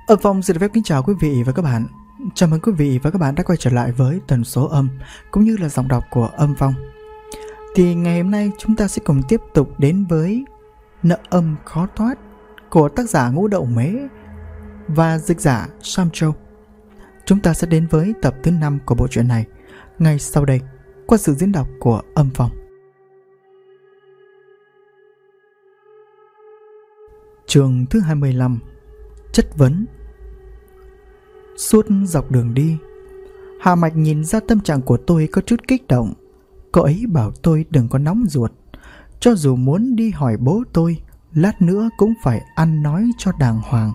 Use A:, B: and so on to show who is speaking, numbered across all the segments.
A: Âm Phong xin phép kính chào quý vị và các bạn. Chào mừng quý vị và các bạn đã quay trở lại với tần số âm cũng như là giọng đọc của Âm Phong. Thì ngày hôm nay chúng ta sẽ cùng tiếp tục đến với Nợ âm khó thoát của tác giả Ngũ Đậu Mễ và dịch giả Sam Châu. Chúng ta sẽ đến với tập thứ 5 của bộ truyện này ngay sau đây qua sự diễn đọc của Âm Phong. Chương thứ 25: Chất vấn. Suốt dọc đường đi, Hạ Mạch nhìn ra tâm trạng của tôi có chút kích động. Cô ấy bảo tôi đừng có nóng ruột, cho dù muốn đi hỏi bố tôi, lát nữa cũng phải ăn nói cho đàng hoàng.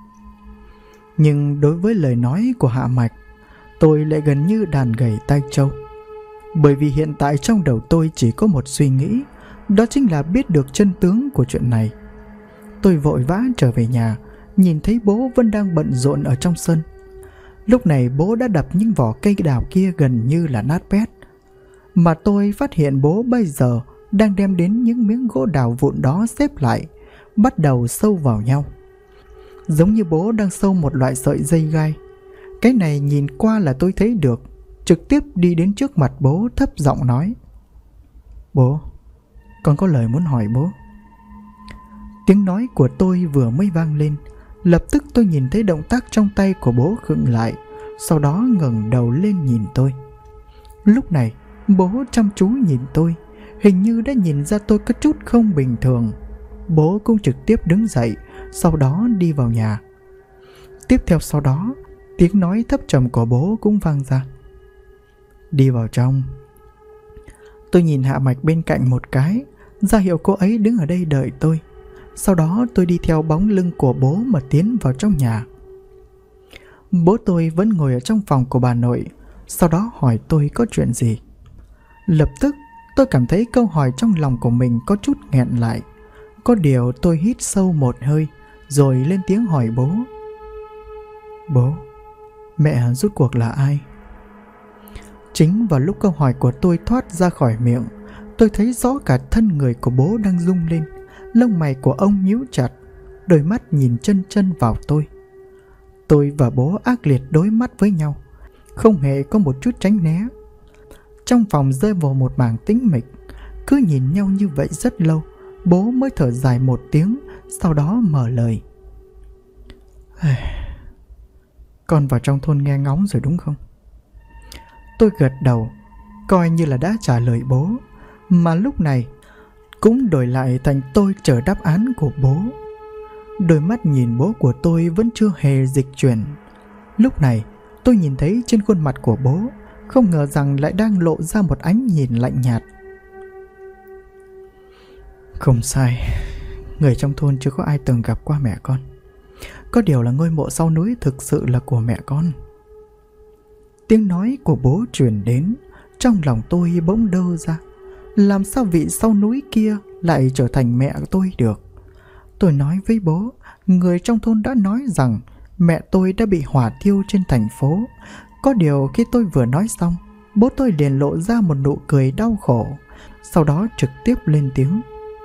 A: Nhưng đối với lời nói của Hạ Mạch, tôi lại gần như đàn gầy tai trâu. Bởi vì hiện tại trong đầu tôi chỉ có một suy nghĩ, đó chính là biết được chân tướng của chuyện này. Tôi vội vã trở về nhà, nhìn thấy bố vẫn đang bận rộn ở trong sân. Lúc này bố đã đập những vỏ cây đào kia gần như là nát bét. Mà tôi phát hiện bố bây giờ đang đem đến những miếng gỗ đào vụn đó xếp lại, bắt đầu sâu vào nhau. Giống như bố đang sâu một loại sợi dây gai. Cái này nhìn qua là tôi thấy được. Trực tiếp đi đến trước mặt bố thấp giọng nói: "Bố, con có lời muốn hỏi bố." Tiếng nói của tôi vừa mới vang lên, lập tức tôi nhìn thấy động tác trong tay của bố khựng lại, sau đó ngẩng đầu lên nhìn tôi. Lúc này bố chăm chú nhìn tôi, hình như đã nhìn ra tôi có chút không bình thường. Bố cũng trực tiếp đứng dậy, sau đó đi vào nhà. Tiếp theo sau đó, tiếng nói thấp trầm của bố cũng vang ra: "Đi vào trong." Tôi nhìn Hạ Mạch bên cạnh một cái, ra hiệu cô ấy đứng ở đây đợi tôi. Sau đó tôi đi theo bóng lưng của bố mà tiến vào trong nhà. Bố tôi vẫn ngồi ở trong phòng của bà nội, sau đó hỏi tôi có chuyện gì. Lập tức tôi cảm thấy câu hỏi trong lòng của mình có chút nghẹn lại. Có điều tôi hít sâu một hơi rồi lên tiếng hỏi bố: "Bố, mẹ rốt cuộc là ai?" Chính vào lúc câu hỏi của tôi thoát ra khỏi miệng, tôi thấy rõ cả thân người của bố đang rung lên. Lông mày của ông nhíu chặt, đôi mắt nhìn chân chân vào tôi. Tôi và bố ác liệt đối mắt với nhau, không hề có một chút tránh né. Trong phòng rơi vào một mảng tĩnh mịch. Cứ nhìn nhau như vậy rất lâu, bố mới thở dài một tiếng, sau đó mở lời: "Con vào trong thôn nghe ngóng rồi đúng không?" Tôi gật đầu, coi như là đã trả lời bố. Mà lúc này cũng đổi lại thành tôi chờ đáp án của bố. Đôi mắt nhìn bố của tôi vẫn chưa hề dịch chuyển. Lúc này tôi nhìn thấy trên khuôn mặt của bố, không ngờ rằng lại đang lộ ra một ánh nhìn lạnh nhạt. "Không sai, người trong thôn chưa có ai từng gặp qua mẹ con. Có điều là ngôi mộ sau núi thực sự là của mẹ con." Tiếng nói của bố truyền đến, trong lòng tôi bỗng đơ ra. Làm sao vị sau núi kia lại trở thành mẹ tôi được? Tôi nói với bố, người trong thôn đã nói rằng mẹ tôi đã bị hỏa thiêu trên thành phố. Có điều khi tôi vừa nói xong, bố tôi liền lộ ra một nụ cười đau khổ, sau đó trực tiếp lên tiếng: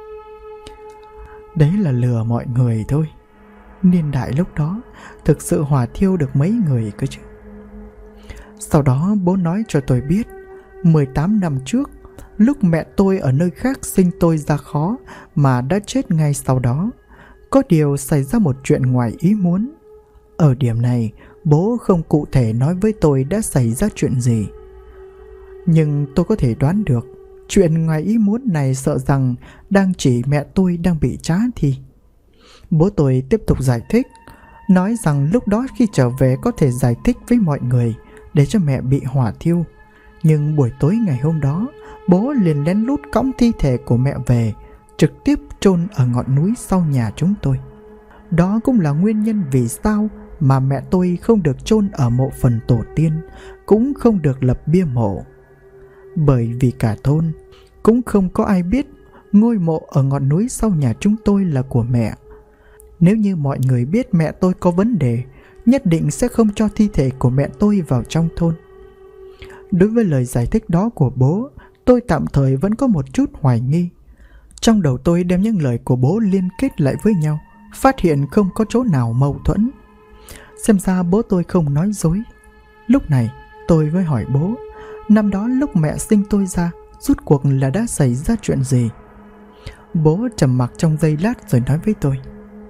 A: "Đấy là lừa mọi người thôi. Niên đại lúc đó thực sự hỏa thiêu được mấy người cơ chứ." Sau đó bố nói cho tôi biết, 18 năm trước, lúc mẹ tôi ở nơi khác sinh tôi ra khó mà đã chết ngay sau đó. Có điều xảy ra một chuyện ngoài ý muốn. Ở điểm này, bố không cụ thể nói với tôi đã xảy ra chuyện gì. Nhưng tôi có thể đoán được, chuyện ngoài ý muốn này sợ rằng đang chỉ mẹ tôi đang bị trá thi. Bố tôi tiếp tục giải thích, nói rằng lúc đó khi trở về có thể giải thích với mọi người để cho mẹ bị hỏa thiêu. Nhưng buổi tối ngày hôm đó, bố liền lén lút cõng thi thể của mẹ về, trực tiếp chôn ở ngọn núi sau nhà chúng tôi. Đó cũng là nguyên nhân vì sao mà mẹ tôi không được chôn ở mộ phần tổ tiên, cũng không được lập bia mộ. Bởi vì cả thôn cũng không có ai biết ngôi mộ ở ngọn núi sau nhà chúng tôi là của mẹ. Nếu như mọi người biết mẹ tôi có vấn đề, nhất định sẽ không cho thi thể của mẹ tôi vào trong thôn. Đối với lời giải thích đó của bố, tôi tạm thời vẫn có một chút hoài nghi. Trong đầu tôi đem những lời của bố liên kết lại với nhau, phát hiện không có chỗ nào mâu thuẫn. Xem ra bố tôi không nói dối. Lúc này tôi mới hỏi bố, năm đó lúc mẹ sinh tôi ra, rốt cuộc là đã xảy ra chuyện gì? Bố trầm mặc trong giây lát rồi nói với tôi: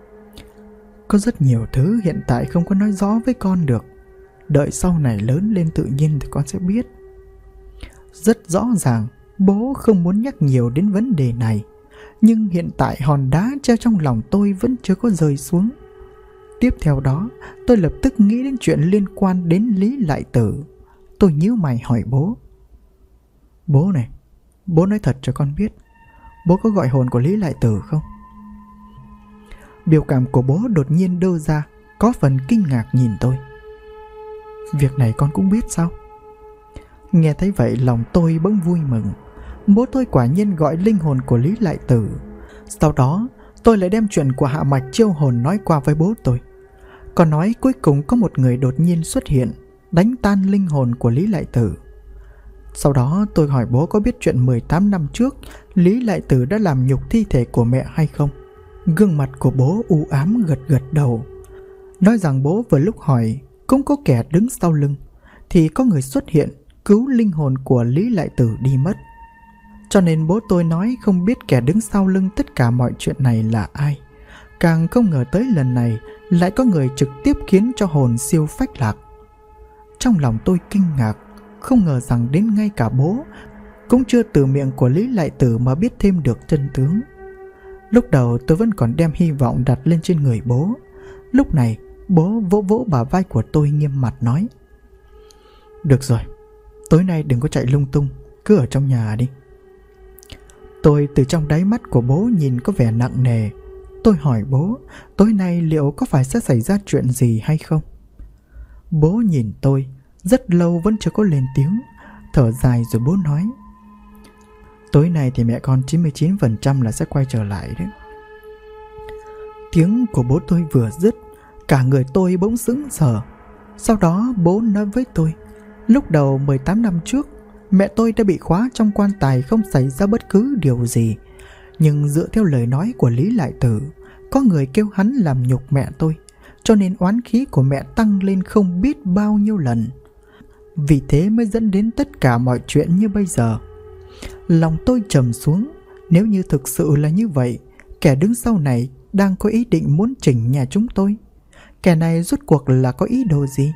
A: có rất nhiều thứ hiện tại không có nói rõ với con được. Đợi sau này lớn lên tự nhiên thì con sẽ biết. Rất rõ ràng bố không muốn nhắc nhiều đến vấn đề này, nhưng hiện tại hòn đá treo trong lòng tôi vẫn chưa có rơi xuống. Tiếp theo đó, tôi lập tức nghĩ đến chuyện liên quan đến Lý Lại Tử. Tôi nhíu mày hỏi bố: bố này, bố nói thật cho con biết, bố có gọi hồn của Lý Lại Tử không? Biểu cảm của bố đột nhiên đơ ra, có phần kinh ngạc nhìn tôi. Việc này con cũng biết sao? Nghe thấy vậy lòng tôi bỗng vui mừng. Bố tôi quả nhiên gọi linh hồn của Lý Lại Tử. Sau đó tôi lại đem chuyện của Hạ Mạch chiêu hồn nói qua với bố tôi. Còn nói cuối cùng có một người đột nhiên xuất hiện, đánh tan linh hồn của Lý Lại Tử. Sau đó tôi hỏi bố có biết chuyện 18 năm trước Lý Lại Tử đã làm nhục thi thể của mẹ hay không. Gương mặt của bố u ám gật gật đầu, nói rằng bố vừa lúc hỏi cũng có kẻ đứng sau lưng, thì có người xuất hiện cứu linh hồn của Lý Lại Tử đi mất. Cho nên bố tôi nói không biết kẻ đứng sau lưng tất cả mọi chuyện này là ai. Càng không ngờ tới lần này lại có người trực tiếp khiến cho hồn siêu phách lạc. Trong lòng tôi kinh ngạc, không ngờ rằng đến ngay cả bố cũng chưa từ miệng của Lý Lại Tử mà biết thêm được chân tướng. Lúc đầu tôi vẫn còn đem hy vọng đặt lên trên người bố. Lúc này bố vỗ vỗ bả vai của tôi nghiêm mặt nói: được rồi, tối nay đừng có chạy lung tung, cứ ở trong nhà đi. Tôi từ trong đáy mắt của bố nhìn có vẻ nặng nề. Tôi hỏi bố tối nay liệu có phải sẽ xảy ra chuyện gì hay không. Bố nhìn tôi rất lâu vẫn chưa có lên tiếng, thở dài rồi bố nói: tối nay thì mẹ con 99% là sẽ quay trở lại đấy. Tiếng của bố tôi vừa dứt, cả người tôi bỗng sững sờ. Sau đó bố nói với tôi: lúc đầu 18 năm trước, mẹ tôi đã bị khóa trong quan tài không xảy ra bất cứ điều gì. Nhưng dựa theo lời nói của Lý Lại Tử, có người kêu hắn làm nhục mẹ tôi, cho nên oán khí của mẹ tăng lên không biết bao nhiêu lần. Vì thế mới dẫn đến tất cả mọi chuyện như bây giờ. Lòng tôi trầm xuống. Nếu như thực sự là như vậy, kẻ đứng sau này đang có ý định muốn chỉnh nhà chúng tôi. Kẻ này rốt cuộc là có ý đồ gì?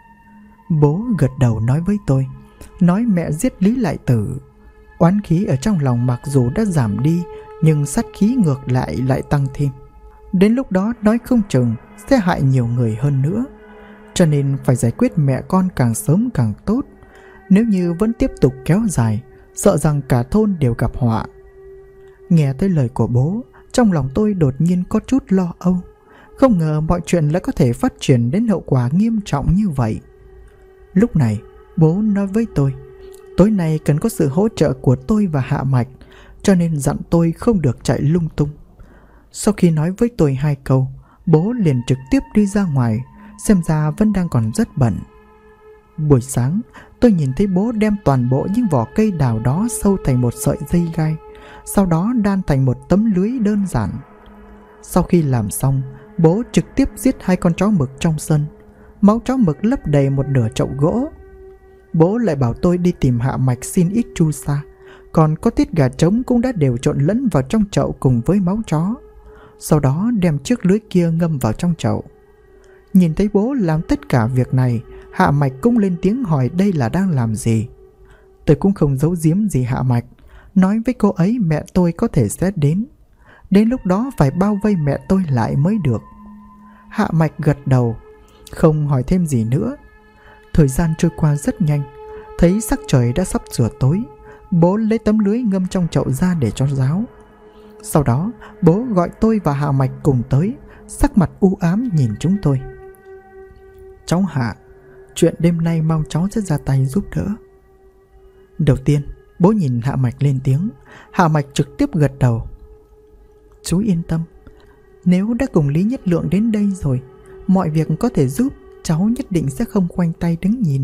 A: Bố gật đầu nói với tôi, nói mẹ giết Lý Lại Tử. Oán khí ở trong lòng mặc dù đã giảm đi, nhưng sát khí ngược lại tăng thêm. Đến lúc đó nói không chừng sẽ hại nhiều người hơn nữa. Cho nên phải giải quyết mẹ con càng sớm càng tốt. Nếu như vẫn tiếp tục kéo dài, sợ rằng cả thôn đều gặp họa. Nghe tới lời của bố, trong lòng tôi đột nhiên có chút lo âu. Không ngờ mọi chuyện lại có thể phát triển đến hậu quả nghiêm trọng như vậy. Lúc này bố nói với tôi, tối nay cần có sự hỗ trợ của tôi và Hạ Mạch, cho nên dặn tôi không được chạy lung tung. Sau khi nói với tôi 2 câu, bố liền trực tiếp đi ra ngoài, xem ra vẫn đang còn rất bận. Buổi sáng tôi nhìn thấy bố đem toàn bộ những vỏ cây đào đó sâu thành một sợi dây gai, sau đó đan thành một tấm lưới đơn giản. Sau khi làm xong, bố trực tiếp giết 2 con chó mực trong sân. Máu chó mực lấp đầy một nửa chậu gỗ. Bố lại bảo tôi đi tìm Hạ Mạch xin ít chu sa, còn có tiết gà trống cũng đã đều trộn lẫn vào trong chậu cùng với máu chó. Sau đó đem chiếc lưới kia ngâm vào trong chậu. Nhìn thấy bố làm tất cả việc này, Hạ Mạch cũng lên tiếng hỏi đây là đang làm gì. Tôi cũng không giấu giếm gì Hạ Mạch, nói với cô ấy mẹ tôi có thể sẽ đến. Đến lúc đó phải bao vây mẹ tôi lại mới được. Hạ Mạch gật đầu, không hỏi thêm gì nữa. Thời gian trôi qua rất nhanh. Thấy sắc trời đã sắp sửa tối, bố lấy tấm lưới ngâm trong chậu ra để cho ráo. Sau đó bố gọi tôi và Hạ Mạch cùng tới, sắc mặt u ám nhìn chúng tôi. Cháu Hạ, chuyện đêm nay mong cháu sẽ ra tay giúp đỡ. Đầu tiên bố nhìn Hạ Mạch lên tiếng. Hạ Mạch trực tiếp gật đầu. Chú yên tâm, nếu đã cùng Lý Nhất Lượng đến đây rồi, mọi việc có thể giúp, cháu nhất định sẽ không khoanh tay đứng nhìn.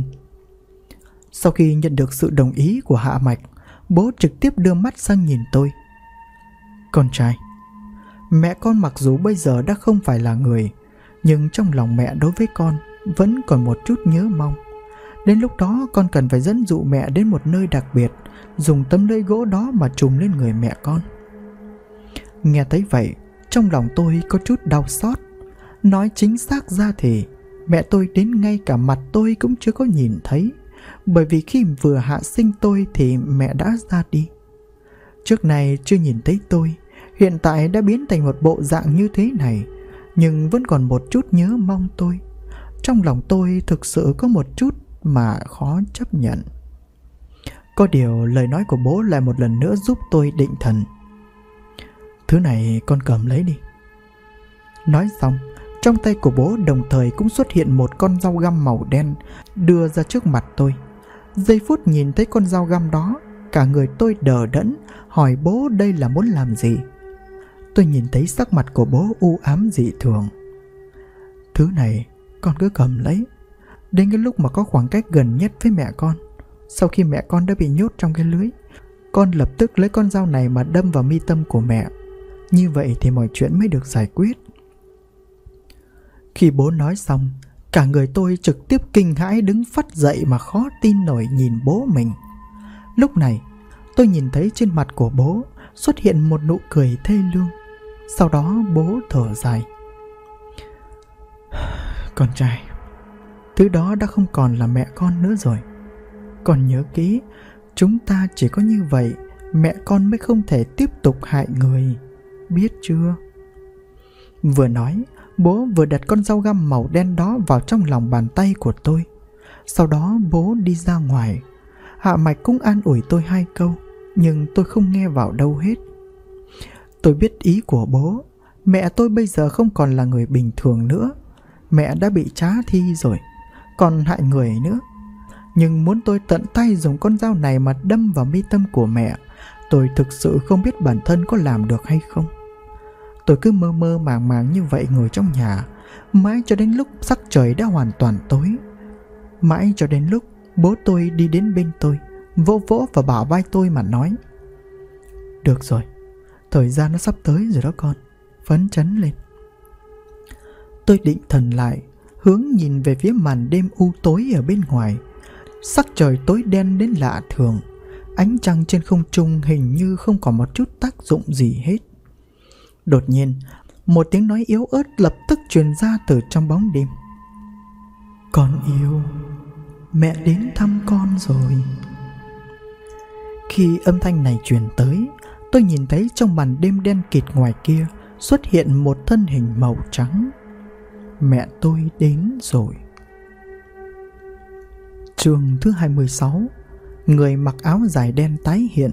A: Sau khi nhận được sự đồng ý của Hạ Mạch, bố trực tiếp đưa mắt sang nhìn tôi. Con trai, mẹ con mặc dù bây giờ đã không phải là người, Nhưng trong lòng mẹ đối với con vẫn còn một chút nhớ mong. Đến lúc đó con cần phải dẫn dụ mẹ đến một nơi đặc biệt, dùng tấm lưỡi gỗ đó mà trùm lên người mẹ con. Nghe thấy vậy, trong lòng tôi có chút đau xót. Nói chính xác ra thì mẹ tôi đến ngay cả mặt tôi cũng chưa có nhìn thấy, bởi vì khi vừa hạ sinh tôi thì mẹ đã ra đi. Trước này chưa nhìn thấy tôi, hiện tại đã biến thành một bộ dạng như thế này, nhưng vẫn còn một chút nhớ mong tôi. Trong lòng tôi thực sự có một chút mà khó chấp nhận. Có điều lời nói của bố lại một lần nữa giúp tôi định thần. Thứ này con cầm lấy đi. Nói xong, trong tay của bố đồng thời cũng xuất hiện một con dao găm màu đen đưa ra trước mặt tôi. Giây phút nhìn thấy con dao găm đó, cả người tôi đờ đẫn, hỏi bố đây là muốn làm gì. Tôi nhìn thấy sắc mặt của bố u ám dị thường. Thứ này con cứ cầm lấy. Đến cái lúc mà có khoảng cách gần nhất với mẹ con, sau khi mẹ con đã bị nhốt trong cái lưới, con lập tức lấy con dao này mà đâm vào mi tâm của mẹ. Như vậy thì mọi chuyện mới được giải quyết. Khi bố nói xong, cả người tôi trực tiếp kinh hãi đứng phắt dậy mà khó tin nổi nhìn bố mình. Lúc này, tôi nhìn thấy trên mặt của bố xuất hiện một nụ cười thê lương. Sau đó bố thở dài. Con trai, thứ đó đã không còn là mẹ con nữa rồi. Con nhớ kỹ, chúng ta chỉ có như vậy mẹ con mới không thể tiếp tục hại người, biết chưa? Vừa nói, bố vừa đặt con dao găm màu đen đó vào trong lòng bàn tay của tôi. Sau đó bố đi ra ngoài. Hạ Mạch cũng an ủi tôi 2 câu, nhưng tôi không nghe vào đâu hết. Tôi biết ý của bố. Mẹ tôi bây giờ không còn là người bình thường nữa. Mẹ đã bị trá thi rồi, còn hại người nữa. Nhưng muốn tôi tận tay dùng con dao này mà đâm vào mi tâm của mẹ, tôi thực sự không biết bản thân có làm được hay không. Tôi cứ mơ mơ màng màng như vậy ngồi trong nhà, mãi cho đến lúc sắc trời đã hoàn toàn tối. Mãi cho đến lúc bố tôi đi đến bên tôi, vỗ vỗ vào bả vai tôi mà nói: Được rồi, thời gian nó sắp tới rồi đó con, phấn chấn lên. Tôi định thần lại, hướng nhìn về phía màn đêm u tối ở bên ngoài. Sắc trời tối đen đến lạ thường, ánh trăng trên không trung hình như không có một chút tác dụng gì hết. Đột nhiên, một tiếng nói yếu ớt lập tức truyền ra từ trong bóng đêm. Con yêu, mẹ đến thăm con rồi. Khi âm thanh này truyền tới, tôi nhìn thấy trong màn đêm đen kịt ngoài kia xuất hiện một thân hình màu trắng. Mẹ tôi đến rồi. Chương thứ 26. Người mặc áo dài đen tái hiện.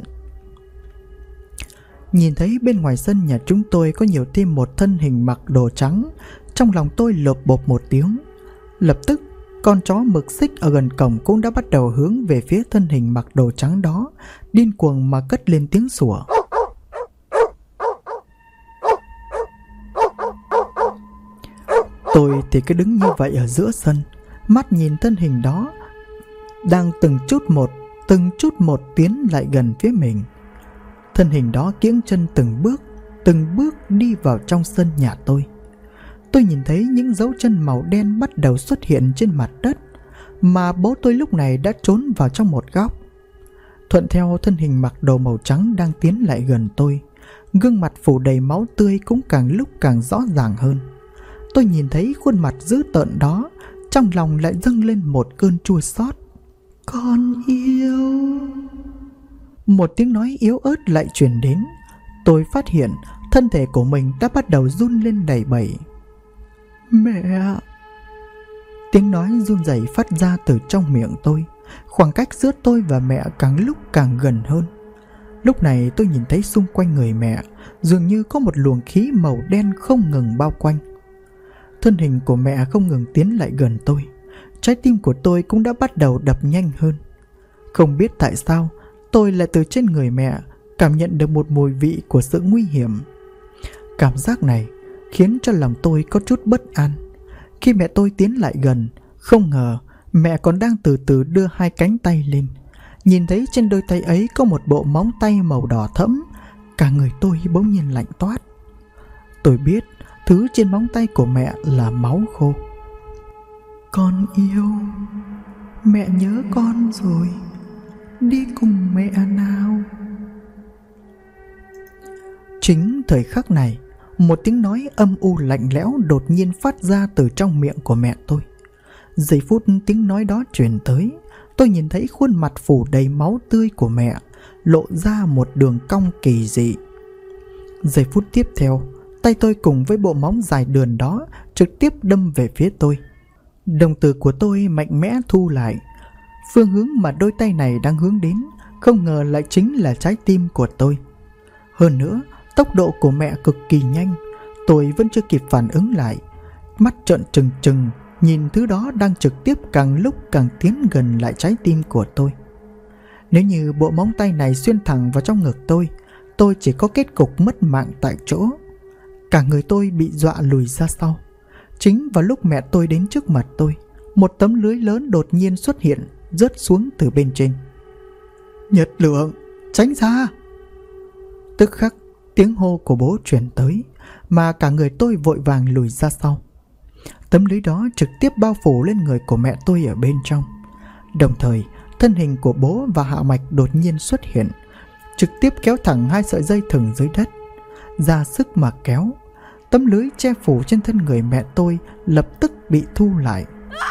A: Nhìn thấy bên ngoài sân nhà chúng tôi có nhiều thêm một thân hình mặc đồ trắng, trong lòng tôi lộp bộp một tiếng. Lập tức, con chó mực xích ở gần cổng cũng đã bắt đầu hướng về phía thân hình mặc đồ trắng đó, điên cuồng mà cất lên tiếng sủa. Tôi thì cứ đứng như vậy ở giữa sân, mắt nhìn thân hình đó đang từng chút một tiến lại gần phía mình. Thân hình đó kiễng chân từng bước đi vào trong sân nhà tôi. Tôi nhìn thấy những dấu chân màu đen bắt đầu xuất hiện trên mặt đất, mà bố tôi lúc này đã trốn vào trong một góc. Thuận theo thân hình mặc đồ màu trắng đang tiến lại gần tôi, gương mặt phủ đầy máu tươi cũng càng lúc càng rõ ràng hơn. Tôi nhìn thấy khuôn mặt dữ tợn đó, trong lòng lại dâng lên một cơn chua xót. Con yêu. Một tiếng nói yếu ớt lại truyền đến. Tôi phát hiện thân thể của mình đã bắt đầu run lên đầy bẩy. Mẹ. Tiếng nói run rẩy phát ra từ trong miệng tôi. Khoảng cách giữa tôi và mẹ càng lúc càng gần hơn. Lúc này tôi nhìn thấy xung quanh người mẹ dường như có một luồng khí màu đen không ngừng bao quanh. Thân hình của mẹ không ngừng tiến lại gần tôi. Trái tim của tôi cũng đã bắt đầu đập nhanh hơn. Không biết tại sao tôi lại từ trên người mẹ cảm nhận được một mùi vị của sự nguy hiểm. Cảm giác này khiến cho lòng tôi có chút bất an. Khi mẹ tôi tiến lại gần, không ngờ mẹ còn đang từ từ đưa 2 cánh tay lên. Nhìn thấy trên đôi tay ấy có một bộ móng tay màu đỏ thẫm, cả người tôi bỗng nhiên lạnh toát. Tôi biết thứ Thứ trên móng tay của mẹ là máu khô. Con yêu, mẹ nhớ con rồi, đi cùng mẹ nào. Chính thời khắc này, một tiếng nói âm u lạnh lẽo đột nhiên phát ra từ trong miệng của mẹ tôi. Giây phút tiếng nói đó truyền tới, tôi nhìn thấy khuôn mặt phủ đầy máu tươi của mẹ, lộ ra một đường cong kỳ dị. Giây phút tiếp theo, tay tôi cùng với bộ móng dài đườn đó trực tiếp đâm về phía tôi. Đồng tử của tôi mạnh mẽ thu lại. Phương hướng mà đôi tay này đang hướng đến không ngờ lại chính là trái tim của tôi. Hơn nữa, tốc độ của mẹ cực kỳ nhanh. Tôi vẫn chưa kịp phản ứng lại, mắt trợn trừng trừng nhìn thứ đó đang trực tiếp càng lúc càng tiến gần lại trái tim của tôi. Nếu như bộ móng tay này xuyên thẳng vào trong ngực tôi chỉ có kết cục mất mạng tại chỗ. Cả người tôi bị dọa lùi ra sau. Chính vào lúc mẹ tôi đến trước mặt tôi, một tấm lưới lớn đột nhiên xuất hiện, rớt xuống từ bên trên. Nhật Lượng, tránh ra! Tức khắc, tiếng hô của bố truyền tới, mà cả người tôi vội vàng lùi ra sau. Tấm lưới đó trực tiếp bao phủ lên người của mẹ tôi ở bên trong. Đồng thời, thân hình của bố và Hạ Mạch đột nhiên xuất hiện, trực tiếp kéo thẳng hai sợi dây thừng dưới đất. Ra sức mà kéo, tấm lưới che phủ trên thân người mẹ tôi lập tức bị thu lại.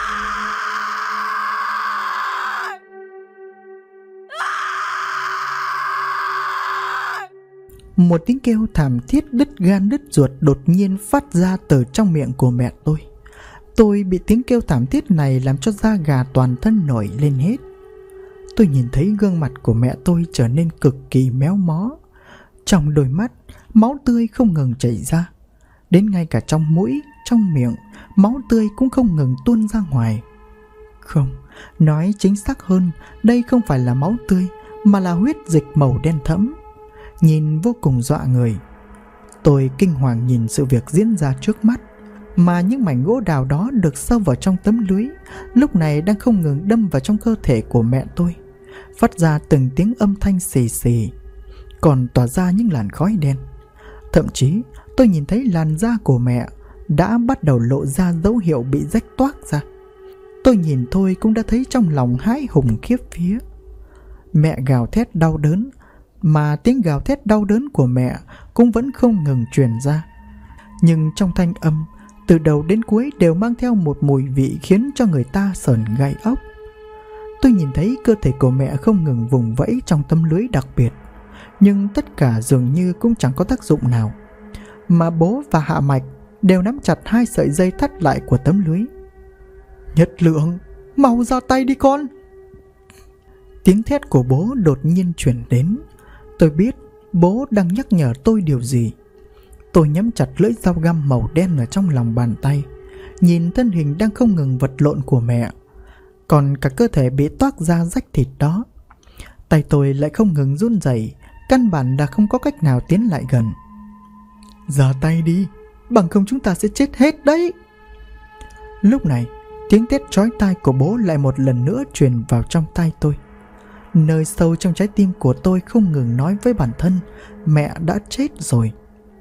A: Một tiếng kêu thảm thiết đứt gan đứt ruột đột nhiên phát ra từ trong miệng của mẹ tôi. Tôi bị tiếng kêu thảm thiết này làm cho da gà toàn thân nổi lên hết. Tôi nhìn thấy gương mặt của mẹ tôi trở nên cực kỳ méo mó. Trong đôi mắt, máu tươi không ngừng chảy ra. Đến ngay cả trong mũi, trong miệng, máu tươi cũng không ngừng tuôn ra ngoài. Không, nói chính xác hơn, đây không phải là máu tươi, mà là huyết dịch màu đen thẫm. Nhìn vô cùng dọa người. Tôi kinh hoàng nhìn sự việc diễn ra trước mắt, mà những mảnh gỗ đào đó được sâu vào trong tấm lưới, lúc này đang không ngừng đâm vào trong cơ thể của mẹ tôi, phát ra từng tiếng âm thanh xì xì, còn tỏa ra những làn khói đen. Thậm chí tôi nhìn thấy làn da của mẹ đã bắt đầu lộ ra dấu hiệu bị rách toác ra. Tôi nhìn thôi cũng đã thấy trong lòng hãi hùng khiếp vía. Mẹ gào thét đau đớn, mà tiếng gào thét đau đớn của mẹ cũng vẫn không ngừng truyền ra. Nhưng trong thanh âm, từ đầu đến cuối đều mang theo một mùi vị khiến cho người ta sởn gai ốc. Tôi nhìn thấy cơ thể của mẹ không ngừng vùng vẫy trong tấm lưới đặc biệt, nhưng tất cả dường như cũng chẳng có tác dụng nào. Mà bố và Hạ Mạch đều nắm chặt hai sợi dây thắt lại của tấm lưới. Nhật Lượng, mau ra tay đi con! Tiếng thét của bố đột nhiên chuyển đến. Tôi biết bố đang nhắc nhở tôi điều gì. Tôi nhắm chặt lưỡi dao găm màu đen ở trong lòng bàn tay, nhìn thân hình đang không ngừng vật lộn của mẹ, còn cả cơ thể bị toác ra rách thịt đó. Tay tôi lại không ngừng run rẩy, căn bản là không có cách nào tiến lại gần. Ra tay đi, bằng không chúng ta sẽ chết hết đấy. Lúc này, tiếng thét chói tai của bố lại một lần nữa truyền vào trong tai tôi. Nơi sâu trong trái tim của tôi không ngừng nói với bản thân, mẹ đã chết rồi.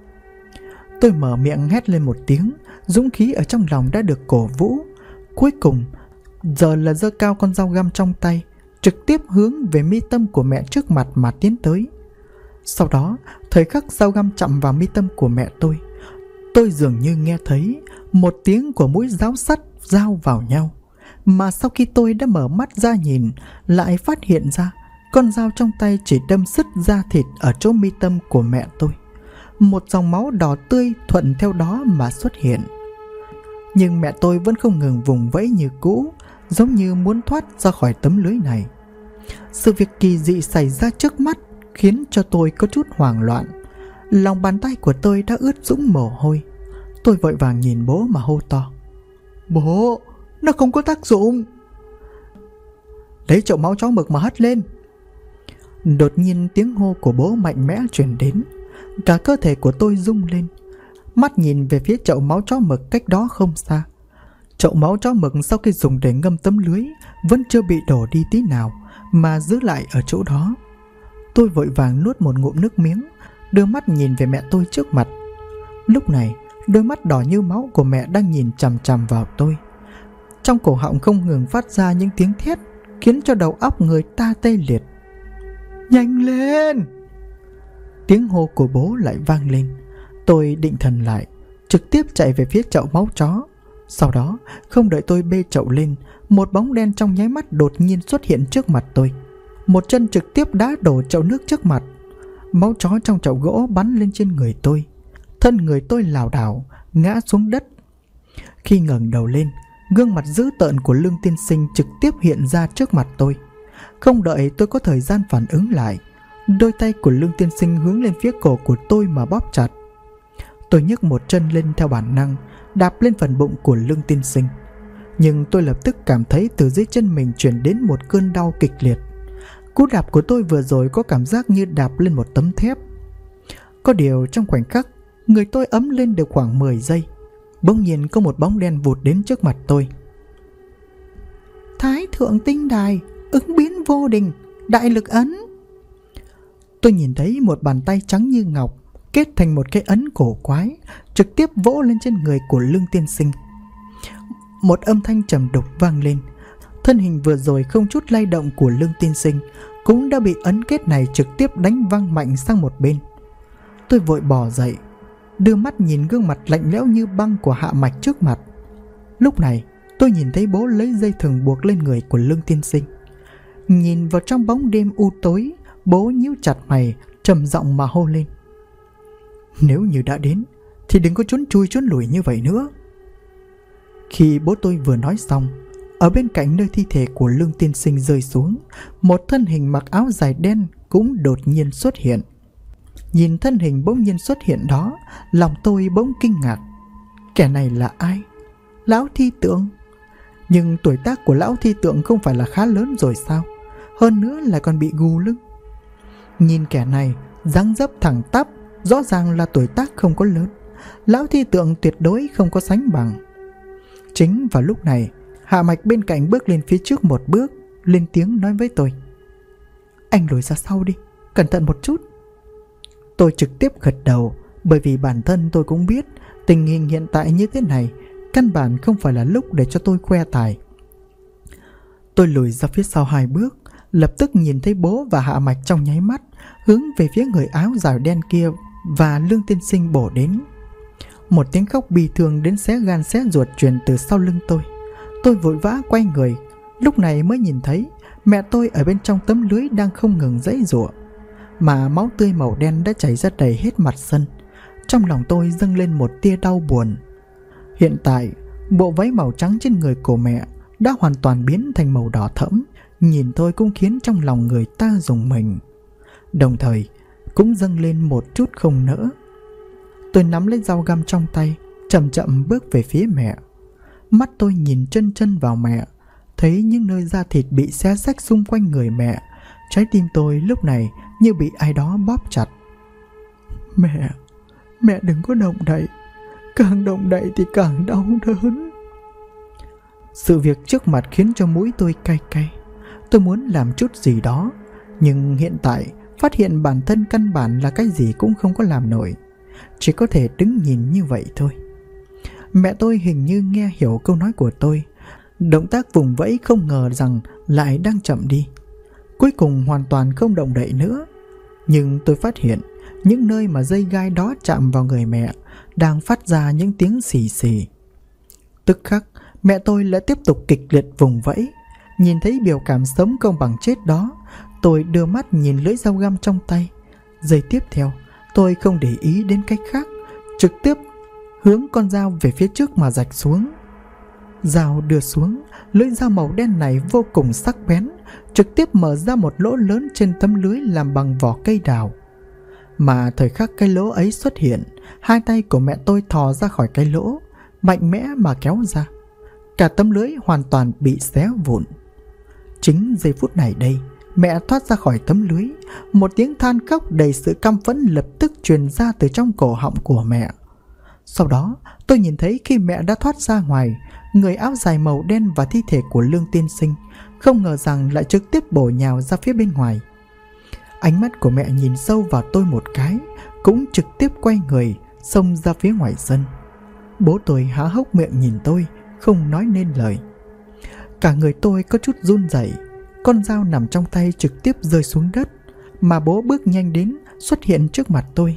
A: Tôi mở miệng hét lên một tiếng, dũng khí ở trong lòng đã được cổ vũ. Cuối cùng, giờ là giơ cao con dao găm trong tay, trực tiếp hướng về mi tâm của mẹ trước mặt mà tiến tới. Sau đó, thời khắc dao găm chạm vào mi tâm của mẹ tôi dường như nghe thấy một tiếng của mũi giáo sắt giao vào nhau. Mà sau khi tôi đã mở mắt ra nhìn, lại phát hiện ra con dao trong tay chỉ đâm sứt da thịt ở chỗ mi tâm của mẹ tôi. Một dòng máu đỏ tươi thuận theo đó mà xuất hiện. Nhưng mẹ tôi vẫn không ngừng vùng vẫy như cũ, giống như muốn thoát ra khỏi tấm lưới này. Sự việc kỳ dị xảy ra trước mắt khiến cho tôi có chút hoảng loạn. Lòng bàn tay của tôi đã ướt sũng mồ hôi. Tôi vội vàng nhìn bố mà hô to. Bố, nó không có tác dụng. Lấy chậu máu chó mực mà hất lên. Đột nhiên tiếng hô của bố mạnh mẽ truyền đến. Cả cơ thể của tôi rung lên. Mắt nhìn về phía chậu máu chó mực cách đó không xa. Chậu máu chó mực sau khi dùng để ngâm tấm lưới vẫn chưa bị đổ đi tí nào, mà giữ lại ở chỗ đó. Tôi vội vàng nuốt một ngụm nước miếng, đưa mắt nhìn về mẹ tôi trước mặt. Lúc này Đôi mắt đỏ như máu của mẹ đang nhìn chằm chằm vào tôi. Trong cổ họng không ngừng phát ra những tiếng thét khiến cho đầu óc người ta tê liệt. Nhanh lên! Tiếng hô của bố lại vang lên. Tôi định thần lại, trực tiếp chạy về phía chậu máu chó. Sau đó, không đợi tôi bê chậu lên, một bóng đen trong nháy mắt đột nhiên xuất hiện trước mặt tôi. Một chân trực tiếp đá đổ chậu nước trước mặt. Máu chó trong chậu gỗ bắn lên trên người tôi. Thân người tôi lảo đảo, ngã xuống đất. Khi ngẩng đầu lên, gương mặt dữ tợn của Lương Tiên Sinh trực tiếp hiện ra trước mặt tôi. Không đợi tôi có thời gian phản ứng lại, đôi tay của Lương Tiên Sinh hướng lên phía cổ của tôi mà bóp chặt. Tôi nhấc một chân lên theo bản năng, đạp lên phần bụng của Lương Tiên Sinh. Nhưng tôi lập tức cảm thấy từ dưới chân mình truyền đến một cơn đau kịch liệt. Cú đạp của tôi vừa rồi có cảm giác như đạp lên một tấm thép. Có điều trong khoảnh khắc, người tôi ấm lên được khoảng 10 giây. Bỗng nhiên có một bóng đen vụt đến trước mặt tôi. Thái thượng tinh đài, ứng biến vô đình, đại lực ấn. Tôi nhìn thấy một bàn tay trắng như ngọc kết thành một cái ấn cổ quái, trực tiếp vỗ lên trên người của Lương Tiên Sinh. Một âm thanh trầm đục vang lên. Thân hình vừa rồi không chút lay động của Lương Tiên Sinh cũng đã bị ấn kết này trực tiếp đánh văng mạnh sang một bên. Tôi vội bò dậy, đưa mắt nhìn gương mặt lạnh lẽo như băng của Hạ Mạch trước mặt. Lúc này tôi nhìn thấy bố lấy dây thừng buộc lên người của Lương Tiên Sinh. Nhìn vào trong bóng đêm u tối, bố nhíu chặt mày, trầm giọng mà hô lên. Nếu như đã đến thì đừng có trốn chui trốn lùi như vậy nữa. Khi bố tôi vừa nói xong, ở bên cạnh nơi thi thể của Lương Tiên Sinh rơi xuống, một thân hình mặc áo dài đen cũng đột nhiên xuất hiện. Nhìn thân hình bỗng nhiên xuất hiện đó, lòng tôi bỗng kinh ngạc. Kẻ này là ai? Lão Thi Tượng. Nhưng tuổi tác của Lão Thi Tượng không phải là khá lớn rồi sao? Hơn nữa lại còn bị gù lưng. Nhìn kẻ này, dáng dấp thẳng tắp, rõ ràng là tuổi tác không có lớn. Lão Thi Tượng tuyệt đối không có sánh bằng. Chính vào lúc này, Hạ Mạch bên cạnh bước lên phía trước một bước, lên tiếng nói với tôi. Anh lùi ra sau đi, cẩn thận một chút. Tôi trực tiếp gật đầu, bởi vì bản thân tôi cũng biết tình hình hiện tại như thế này căn bản không phải là lúc để cho tôi khoe tài. Tôi lùi ra phía sau 2 bước, lập tức nhìn thấy bố và Hạ Mạch trong nháy mắt hướng về phía người áo dài đen kia và Lương Tiên Sinh bổ đến. Một tiếng khóc bi thương đến xé gan xé ruột truyền từ sau lưng tôi. Tôi vội vã quay người, lúc này mới nhìn thấy mẹ tôi ở bên trong tấm lưới đang không ngừng giãy giụa, mà máu tươi màu đen đã chảy ra đầy hết mặt sân. Trong lòng tôi dâng lên một tia đau buồn. Hiện tại, bộ váy màu trắng trên người của mẹ đã hoàn toàn biến thành màu đỏ thẫm, nhìn tôi cũng khiến trong lòng người ta rùng mình, đồng thời cũng dâng lên một chút không nỡ. Tôi nắm lấy dao găm trong tay, chậm chậm bước về phía mẹ. Mắt tôi nhìn chân chân vào mẹ, thấy những nơi da thịt bị xé xách xung quanh người mẹ. Trái tim tôi lúc này như bị ai đó bóp chặt. Mẹ đừng có động đậy, càng động đậy thì càng đau đớn. Sự việc trước mặt khiến cho mũi tôi cay cay. Tôi muốn làm chút gì đó, nhưng hiện tại phát hiện bản thân căn bản là cái gì cũng không có làm nổi, chỉ có thể đứng nhìn như vậy thôi. Mẹ tôi hình như nghe hiểu câu nói của tôi, động tác vùng vẫy không ngờ rằng lại đang chậm đi, cuối cùng hoàn toàn không động đậy nữa. Nhưng tôi phát hiện những nơi mà dây gai đó chạm vào người mẹ đang phát ra những tiếng xì xì. Tức khắc mẹ tôi lại tiếp tục kịch liệt vùng vẫy. Nhìn thấy biểu cảm sống không bằng chết đó, tôi đưa mắt nhìn lưỡi dao găm trong tay. Giây tiếp theo, tôi không để ý đến cách khác, trực tiếp hướng con dao về phía trước mà rạch xuống. Dao đưa xuống, lưỡi dao màu đen này vô cùng sắc bén, trực tiếp mở ra một lỗ lớn trên tấm lưới làm bằng vỏ cây đào. Mà thời khắc cái lỗ ấy xuất hiện, hai tay của mẹ tôi thò ra khỏi cái lỗ, mạnh mẽ mà kéo ra. Cả tấm lưới hoàn toàn bị xé vụn. Chính giây phút này đây, mẹ thoát ra khỏi tấm lưới. Một tiếng than khóc đầy sự căm phẫn lập tức truyền ra từ trong cổ họng của mẹ. Sau đó tôi nhìn thấy khi mẹ đã thoát ra ngoài, người áo dài màu đen và thi thể của Lương Tiên Sinh không ngờ rằng lại trực tiếp bổ nhào ra phía bên ngoài. Ánh mắt của mẹ nhìn sâu vào tôi một cái, cũng trực tiếp quay người xông ra phía ngoài sân. Bố tôi há hốc miệng nhìn tôi, không nói nên lời. Cả người tôi có chút run rẩy. Con dao nằm trong tay trực tiếp rơi xuống đất, mà bố bước nhanh đến, xuất hiện trước mặt tôi.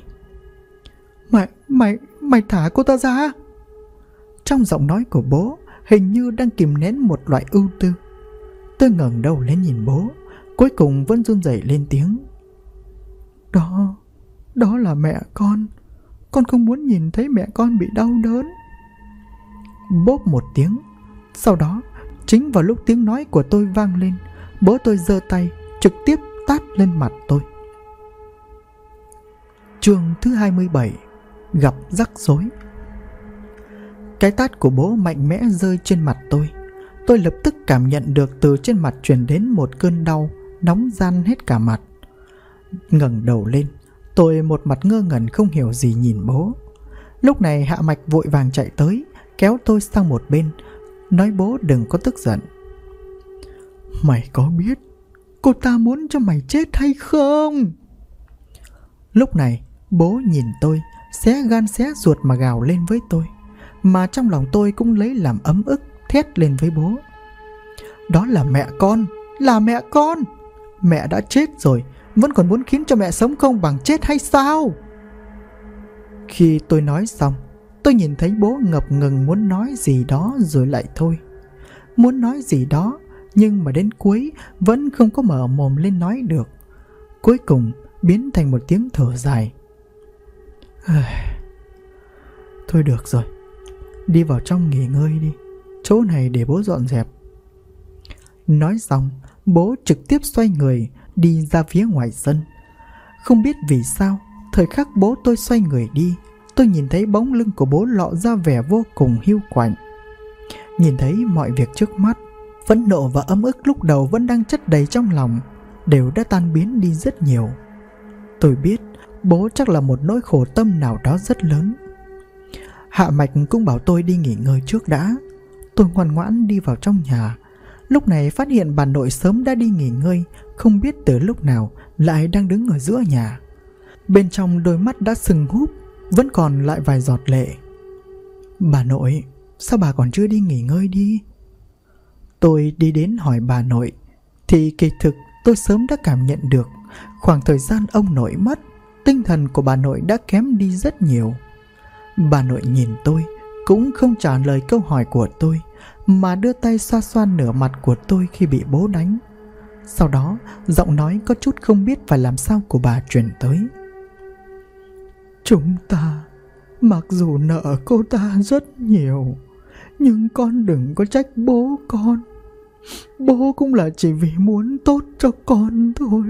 A: Mày thả cô ta ra. Trong giọng nói của bố hình như đang kìm nén một loại ưu tư. Tôi ngẩng đầu lên nhìn bố, cuối cùng vẫn run rẩy lên tiếng. Đó là mẹ con. Con không muốn nhìn thấy mẹ con bị đau đớn. Bốp một tiếng. Sau đó, chính vào lúc tiếng nói của tôi vang lên, bố tôi giơ tay trực tiếp tát lên mặt tôi. Chương thứ 27. Gặp rắc rối. Cái tát của bố mạnh mẽ rơi trên mặt tôi. Tôi lập tức cảm nhận được từ trên mặt truyền đến một cơn đau nóng ran hết cả mặt. Ngẩng đầu lên, tôi một mặt ngơ ngẩn không hiểu gì nhìn bố. Lúc này Hạ Mạch vội vàng chạy tới, kéo tôi sang một bên, nói bố đừng có tức giận. Mày có biết cô ta muốn cho mày chết hay không? Lúc này bố nhìn tôi, xé gan xé ruột mà gào lên với tôi. Mà trong lòng tôi cũng lấy làm ấm ức, thét lên với bố. Đó là mẹ con, là mẹ con. Mẹ đã chết rồi, vẫn còn muốn khiến cho mẹ sống không bằng chết hay sao? Khi tôi nói xong, tôi nhìn thấy bố ngập ngừng muốn nói gì đó rồi lại thôi. Muốn nói gì đó, nhưng mà đến cuối vẫn không có mở mồm lên nói được. Cuối cùng biến thành một tiếng thở dài. Thôi được rồi, đi vào trong nghỉ ngơi đi, chỗ này để bố dọn dẹp. Nói xong, bố trực tiếp xoay người đi ra phía ngoài sân. Không biết vì sao, thời khắc bố tôi xoay người đi, tôi nhìn thấy bóng lưng của bố lộ ra vẻ vô cùng hiu quạnh. Nhìn thấy mọi việc trước mắt, phẫn nộ và ấm ức lúc đầu vẫn đang chất đầy trong lòng đều đã tan biến đi rất nhiều. Tôi biết bố chắc là một nỗi khổ tâm nào đó rất lớn. Hạ Mạch cũng bảo tôi đi nghỉ ngơi trước đã. Tôi ngoan ngoãn đi vào trong nhà. Lúc này phát hiện bà nội sớm đã đi nghỉ ngơi, không biết từ lúc nào lại đang đứng ở giữa nhà. Bên trong đôi mắt đã sưng húp, vẫn còn lại vài giọt lệ. Bà nội, sao bà còn chưa đi nghỉ ngơi đi? Tôi đi đến hỏi bà nội, thì kỳ thực tôi sớm đã cảm nhận được khoảng thời gian ông nội mất, tinh thần của bà nội đã kém đi rất nhiều. Bà nội nhìn tôi, cũng không trả lời câu hỏi của tôi, mà đưa tay xoa xoa nửa mặt của tôi khi bị bố đánh. Sau đó, giọng nói có chút không biết phải làm sao của bà truyền tới. Chúng ta, mặc dù nợ cô ta rất nhiều, nhưng con đừng có trách bố con. Bố cũng là chỉ vì muốn tốt cho con thôi.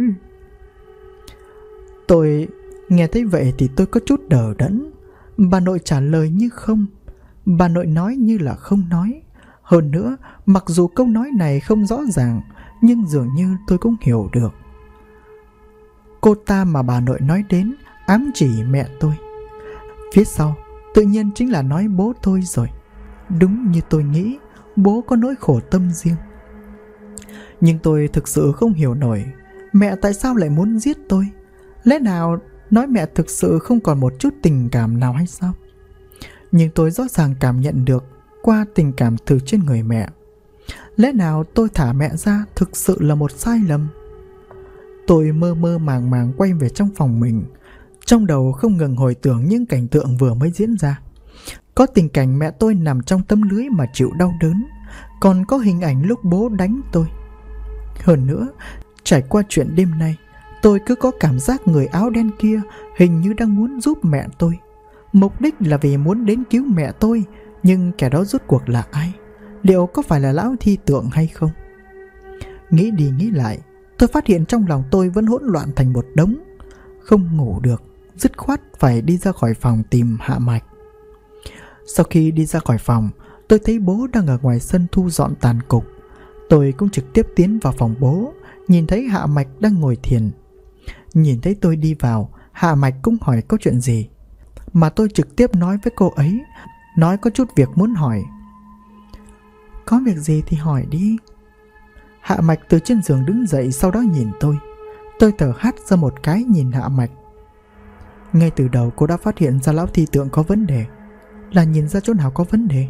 A: Tôi nghe thấy vậy thì tôi có chút đờ đẫn. Bà nội trả lời như không, bà nội nói như là không nói. Hơn nữa, mặc dù câu nói này không rõ ràng, nhưng dường như tôi cũng hiểu được. Cô ta mà bà nội nói đến ám chỉ mẹ tôi. Phía sau tự nhiên chính là nói bố tôi rồi. Đúng như tôi nghĩ, bố có nỗi khổ tâm riêng. Nhưng tôi thực sự không hiểu nổi, mẹ tại sao lại muốn giết tôi? Lẽ nào nói mẹ thực sự không còn một chút tình cảm nào hay sao? Nhưng tôi rõ ràng cảm nhận được qua tình cảm từ trên người mẹ. Lẽ nào tôi thả mẹ ra thực sự là một sai lầm? Tôi mơ mơ màng màng quay về trong phòng mình, trong đầu không ngừng hồi tưởng những cảnh tượng vừa mới diễn ra. Có tình cảnh mẹ tôi nằm trong tấm lưới mà chịu đau đớn, còn có hình ảnh lúc bố đánh tôi. Hơn nữa, trải qua chuyện đêm nay, tôi cứ có cảm giác người áo đen kia hình như đang muốn giúp mẹ tôi. Mục đích là vì muốn đến cứu mẹ tôi, nhưng kẻ đó rốt cuộc là ai? Liệu có phải là lão thi tượng hay không? Nghĩ đi nghĩ lại, tôi phát hiện trong lòng tôi vẫn hỗn loạn thành một đống. Không ngủ được, dứt khoát phải đi ra khỏi phòng tìm Hạ Mạch. Sau khi đi ra khỏi phòng, tôi thấy bố đang ở ngoài sân thu dọn tàn cục. Tôi cũng trực tiếp tiến vào phòng bố, nhìn thấy Hạ Mạch đang ngồi thiền. Nhìn thấy tôi đi vào, Hạ Mạch cũng hỏi có chuyện gì, mà tôi trực tiếp nói với cô ấy, nói có chút việc muốn hỏi. Có việc gì thì hỏi đi. Hạ Mạch từ trên giường đứng dậy, sau đó nhìn tôi. Tôi thở hắt ra một cái nhìn Hạ Mạch. Ngay từ đầu cô đã phát hiện ra lão thi tượng có vấn đề. là nhìn ra chỗ nào có vấn đề?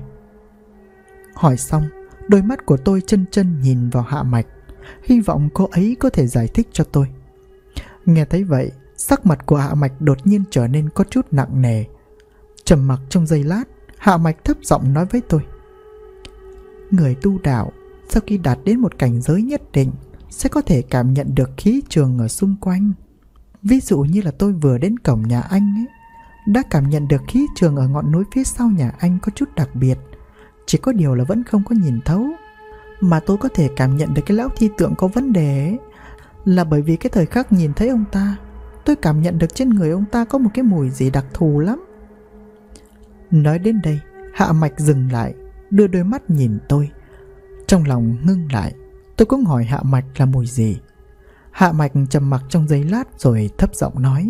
A: Hỏi xong, đôi mắt của tôi chân chân nhìn vào Hạ Mạch, hy vọng cô ấy có thể giải thích cho tôi. Nghe thấy vậy, sắc mặt của Hạ Mạch đột nhiên trở nên có chút nặng nề. Trầm mặc trong giây lát, Hạ Mạch thấp giọng nói với tôi: người tu đạo sau khi đạt đến một cảnh giới nhất định sẽ có thể cảm nhận được khí trường ở xung quanh. Ví dụ như là tôi vừa đến cổng nhà anh ấy, đã cảm nhận được khí trường ở ngọn núi phía sau nhà anh có chút đặc biệt. Chỉ có điều là vẫn không có nhìn thấu. Mà tôi có thể cảm nhận được cái lão thi tượng có vấn đề ấy, là bởi vì cái thời khắc nhìn thấy ông ta, tôi cảm nhận được trên người ông ta có một cái mùi gì đặc thù lắm. Nói đến đây, Hạ Mạch dừng lại, đưa đôi mắt nhìn tôi. Trong lòng ngưng lại, tôi cũng hỏi Hạ Mạch là mùi gì. Hạ Mạch trầm mặc trong giây lát rồi thấp giọng nói: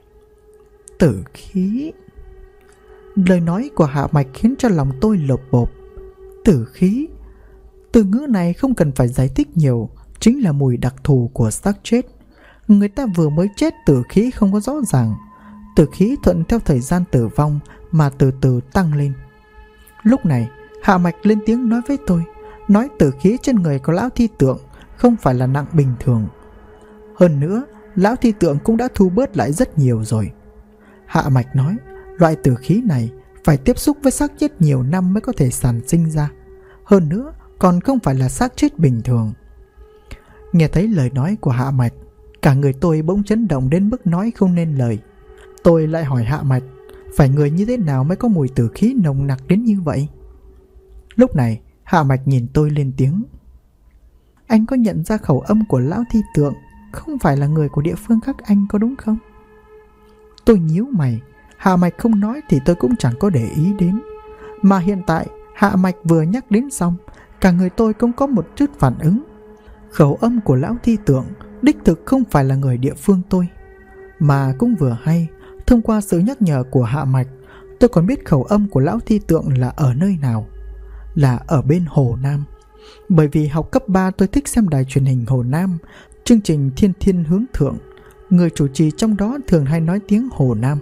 A: tử khí. Lời nói của Hạ Mạch khiến cho lòng tôi lột bột. Tử khí, từ ngữ này không cần phải giải thích nhiều, chính là mùi đặc thù của xác chết. Người ta vừa mới chết, tử khí không có rõ ràng. Tử khí thuận theo thời gian tử vong mà từ từ tăng lên. Lúc này Hạ Mạch lên tiếng nói với tôi, nói tử khí trên người của lão thi tượng không phải là nặng bình thường. Hơn nữa, lão thi tượng cũng đã thu bớt lại rất nhiều rồi. Hạ Mạch nói, loại tử khí này phải tiếp xúc với xác chết nhiều năm mới có thể sản sinh ra. Hơn nữa, còn không phải là xác chết bình thường. Nghe thấy lời nói của Hạ Mạch, cả người tôi bỗng chấn động đến mức nói không nên lời. Tôi lại hỏi Hạ Mạch, phải người như thế nào mới có mùi tử khí nồng nặc đến như vậy? Lúc này, Hạ Mạch nhìn tôi lên tiếng: anh có nhận ra khẩu âm của lão thi tượng không phải là người của địa phương khác anh có đúng không? Tôi nhíu mày. Hạ Mạch không nói thì tôi cũng chẳng có để ý đến. Mà hiện tại Hạ Mạch vừa nhắc đến xong, cả người tôi cũng có một chút phản ứng. Khẩu âm của lão thi tượng đích thực không phải là người địa phương tôi. Mà cũng vừa hay, thông qua sự nhắc nhở của Hạ Mạch, tôi còn biết khẩu âm của lão thi tượng là ở nơi nào. Là ở bên Hồ Nam. Bởi vì học cấp 3 tôi thích xem đài truyền hình Hồ Nam, chương trình Thiên Thiên Hướng Thượng. Người chủ trì trong đó thường hay nói tiếng Hồ Nam.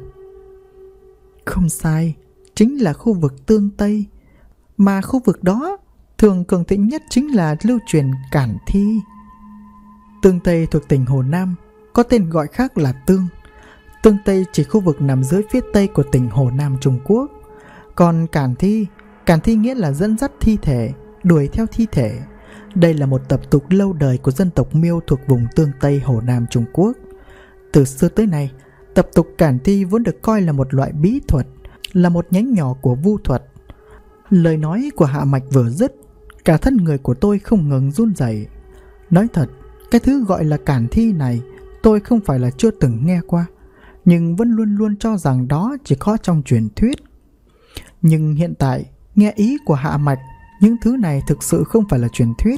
A: Không sai, chính là khu vực Tương Tây. Mà khu vực đó thường cường thịnh nhất chính là lưu truyền Cản Thi. Tương Tây thuộc tỉnh Hồ Nam, có tên gọi khác là Tương. Tương Tây chỉ khu vực nằm dưới phía tây của tỉnh Hồ Nam Trung Quốc. Còn Cản Thi nghĩa là dẫn dắt thi thể, đuổi theo thi thể. Đây là một tập tục lâu đời của dân tộc Miêu thuộc vùng Tương Tây Hồ Nam Trung Quốc. Từ xưa tới nay, tập tục Cản Thi vốn được coi là một loại bí thuật, là một nhánh nhỏ của vu thuật. Lời nói của Hạ Mạch vừa dứt, cả thân người của tôi không ngừng run rẩy. Nói thật, cái thứ gọi là Cản Thi này tôi không phải là chưa từng nghe qua, nhưng vẫn luôn luôn cho rằng đó chỉ có trong truyền thuyết. Nhưng hiện tại, nghe ý của Hạ Mạch, những thứ này thực sự không phải là truyền thuyết.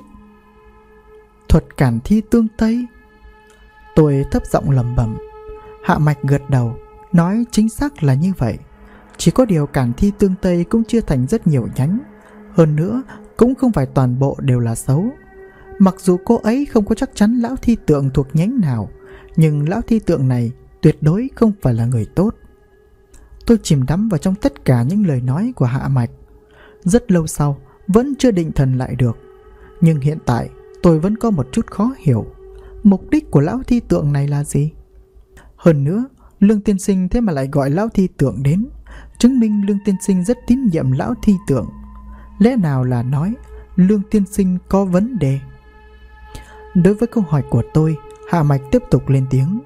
A: Thuật Cản Thi Tương Tây. Tôi thấp giọng lẩm bẩm. Hạ Mạch gật đầu, nói chính xác là như vậy. Chỉ có điều Cản Thi Tương Tây cũng chia thành rất nhiều nhánh. Hơn nữa, cũng không phải toàn bộ đều là xấu. Mặc dù cô ấy không có chắc chắn lão thi tượng thuộc nhánh nào, nhưng lão thi tượng này tuyệt đối không phải là người tốt. Tôi chìm đắm vào trong tất cả những lời nói của Hạ Mạch. Rất lâu sau, vẫn chưa định thần lại được. Nhưng hiện tại, tôi vẫn có một chút khó hiểu. Mục đích của lão thi tượng này là gì? Hơn nữa, Lương tiên sinh thế mà lại gọi lão thi tượng đến, chứng minh Lương tiên sinh rất tín nhiệm lão thi tượng. Lẽ nào là nói Lương tiên sinh có vấn đề? Đối với câu hỏi của tôi, Hạ Mạch tiếp tục lên tiếng.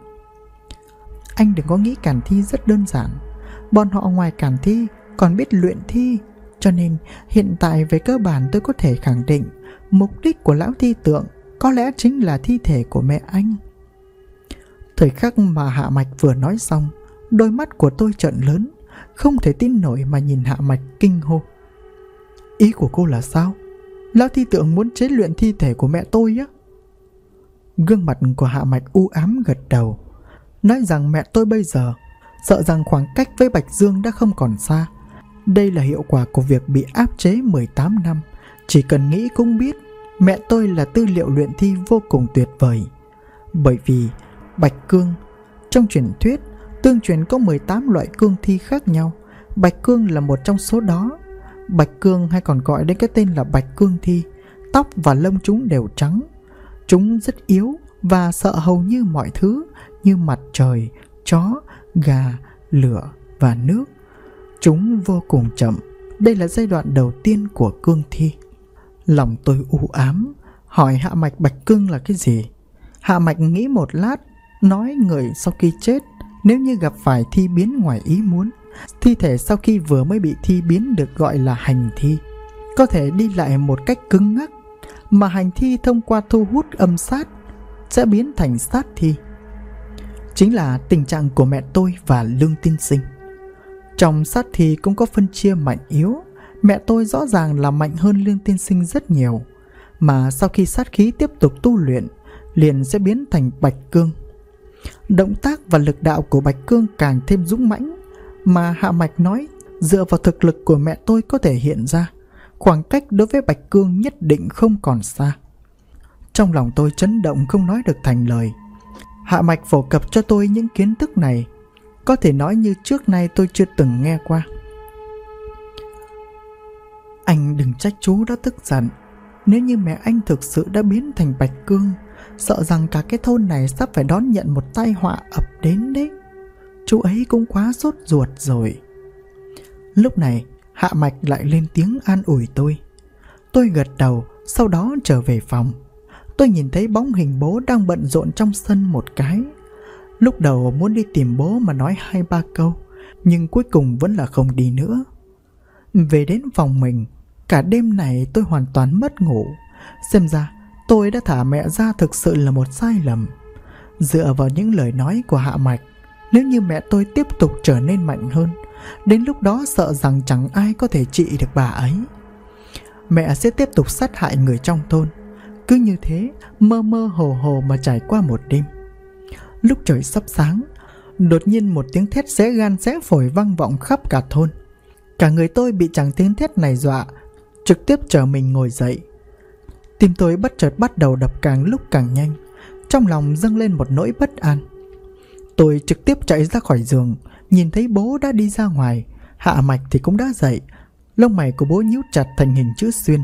A: Anh đừng có nghĩ Cản Thi rất đơn giản. Bọn họ ngoài Cản Thi còn biết luyện thi. Cho nên hiện tại về cơ bản tôi có thể khẳng định mục đích của lão thi tượng có lẽ chính là thi thể của mẹ anh. Thời khắc mà Hạ Mạch vừa nói xong, đôi mắt của tôi trợn lớn, không thể tin nổi mà nhìn Hạ Mạch kinh hô. Ý của cô là sao? Lão thi tượng muốn chế luyện thi thể của mẹ tôi á? Gương mặt của Hạ Mạch u ám gật đầu, nói rằng mẹ tôi bây giờ sợ rằng khoảng cách với Bạch Dương đã không còn xa. Đây là hiệu quả của việc bị áp chế 18 năm. Chỉ cần nghĩ cũng biết mẹ tôi là tư liệu luyện thi vô cùng tuyệt vời. Bởi vì Bạch Cương, trong truyền thuyết tương truyền có 18 loại cương thi khác nhau. Bạch Cương là một trong số đó. Bạch Cương hay còn gọi đến cái tên là Bạch Cương Thi. Tóc và lông chúng đều trắng. Chúng rất yếu và sợ hầu như mọi thứ như mặt trời, chó, gà, lửa và nước. Chúng vô cùng chậm. Đây là giai đoạn đầu tiên của cương thi. Lòng tôi u ám, hỏi hạ mạch Bạch Cương là cái gì. Hạ mạch nghĩ một lát, nói người sau khi chết, nếu như gặp phải thi biến ngoài ý muốn, thi thể sau khi vừa mới bị thi biến được gọi là hành thi, có thể đi lại một cách cứng ngắc, mà hành thi thông qua thu hút âm sát sẽ biến thành sát thi. Chính là tình trạng của mẹ tôi và Lương Tiên Sinh. Trong sát thi cũng có phân chia mạnh yếu. Mẹ tôi rõ ràng là mạnh hơn Lương Tiên Sinh rất nhiều, mà sau khi sát khí tiếp tục tu luyện liền sẽ biến thành Bạch Cương. Động tác và lực đạo của Bạch Cương càng thêm dũng mãnh, mà hạ mạch nói dựa vào thực lực của mẹ tôi có thể hiện ra khoảng cách đối với Bạch Cương nhất định không còn xa. Trong lòng tôi chấn động không nói được thành lời. Hạ mạch phổ cập cho tôi những kiến thức này, có thể nói như trước nay tôi chưa từng nghe qua. Anh đừng trách chú đã tức giận. Nếu như mẹ anh thực sự đã biến thành Bạch Cương, sợ rằng cả cái thôn này sắp phải đón nhận một tai họa ập đến đấy. Chú ấy cũng quá sốt ruột rồi. Lúc này hạ mạch lại lên tiếng an ủi tôi. Tôi gật đầu, sau đó trở về phòng. Tôi nhìn thấy bóng hình bố đang bận rộn trong sân một cái. Lúc đầu muốn đi tìm bố mà nói 2-3 câu, nhưng cuối cùng vẫn là không đi nữa. Về đến phòng mình, cả đêm này tôi hoàn toàn mất ngủ. Xem ra tôi đã thả mẹ ra thực sự là một sai lầm. Dựa vào những lời nói của hạ mạch, nếu như mẹ tôi tiếp tục trở nên mạnh hơn, đến lúc đó sợ rằng chẳng ai có thể trị được bà ấy. Mẹ sẽ tiếp tục sát hại người trong thôn. Cứ như thế mơ mơ hồ hồ mà trải qua một đêm. Lúc trời sắp sáng, đột nhiên một tiếng thét xé gan xé phổi vang vọng khắp cả thôn. Cả người tôi bị chàng tiếng thét này dọa, trực tiếp trở mình ngồi dậy. Tim tôi bất chợt bắt đầu đập càng lúc càng nhanh, trong lòng dâng lên một nỗi bất an. Tôi trực tiếp chạy ra khỏi giường, nhìn thấy bố đã đi ra ngoài, hạ mạch thì cũng đã dậy. Lông mày của bố nhíu chặt thành hình chữ xuyên.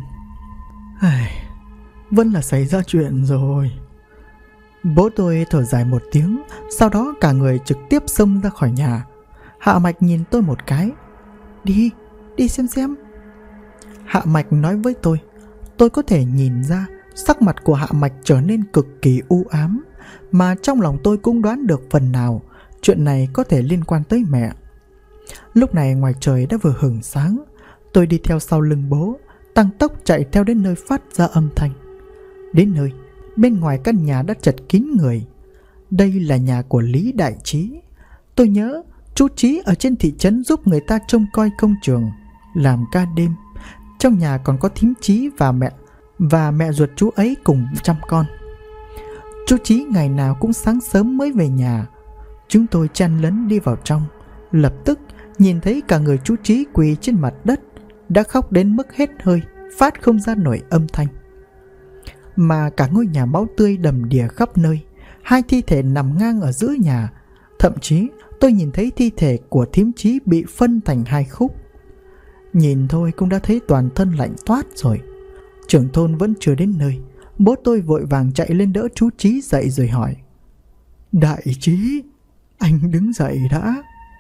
A: Vẫn là xảy ra chuyện rồi. Bố tôi thở dài một tiếng, sau đó cả người trực tiếp xông ra khỏi nhà. Hạ mạch nhìn tôi một cái. Đi xem. Hạ mạch nói với tôi có thể nhìn ra sắc mặt của hạ mạch trở nên cực kỳ u ám, mà trong lòng tôi cũng đoán được phần nào chuyện này có thể liên quan tới mẹ. Lúc này ngoài trời đã vừa hửng sáng. Tôi đi theo sau lưng bố, tăng tốc chạy theo đến nơi phát ra âm thanh. Đến nơi, bên ngoài căn nhà đã chật kín người. Đây là nhà của Lý Đại Trí. Tôi nhớ chú Trí ở trên thị trấn giúp người ta trông coi công trường, làm ca đêm. Trong nhà còn có thím Trí và mẹ ruột chú ấy cùng chăm con. Chú Trí ngày nào cũng sáng sớm mới về nhà. Chúng tôi chen lấn đi vào trong, lập tức nhìn thấy cả người chú Trí quỳ trên mặt đất, đã khóc đến mức hết hơi, phát không ra nổi âm thanh. Mà cả ngôi nhà máu tươi đầm đìa khắp nơi, hai thi thể nằm ngang ở giữa nhà. Thậm chí tôi nhìn thấy thi thể của thím Trí bị phân thành hai khúc. Nhìn thôi cũng đã thấy toàn thân lạnh toát rồi. Trưởng thôn vẫn chưa đến nơi. Bố tôi vội vàng chạy lên đỡ chú Trí dậy rồi hỏi: Đại Trí, anh đứng dậy đã.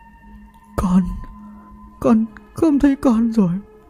A: Con không thấy con rồi.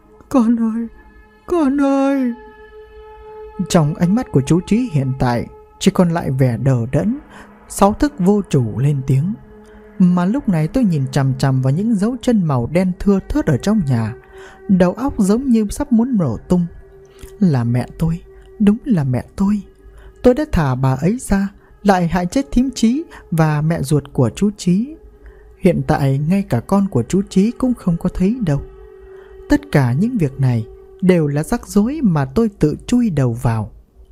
A: Con ơi. Trong ánh mắt của chú Trí hiện tại chỉ còn lại vẻ đờ đẫn, sáu thức vô chủ lên tiếng. Mà lúc này tôi nhìn chằm chằm vào những dấu chân màu đen thưa thớt ở trong nhà, đầu óc giống như sắp muốn nổ tung. Là mẹ tôi, đúng là mẹ tôi. Tôi đã thả bà ấy ra, lại hại chết thím Trí và mẹ ruột của chú Trí. Hiện tại ngay cả con của chú Trí cũng không có thấy đâu. Tất cả những việc này đều là rắc rối mà tôi tự chui đầu vào.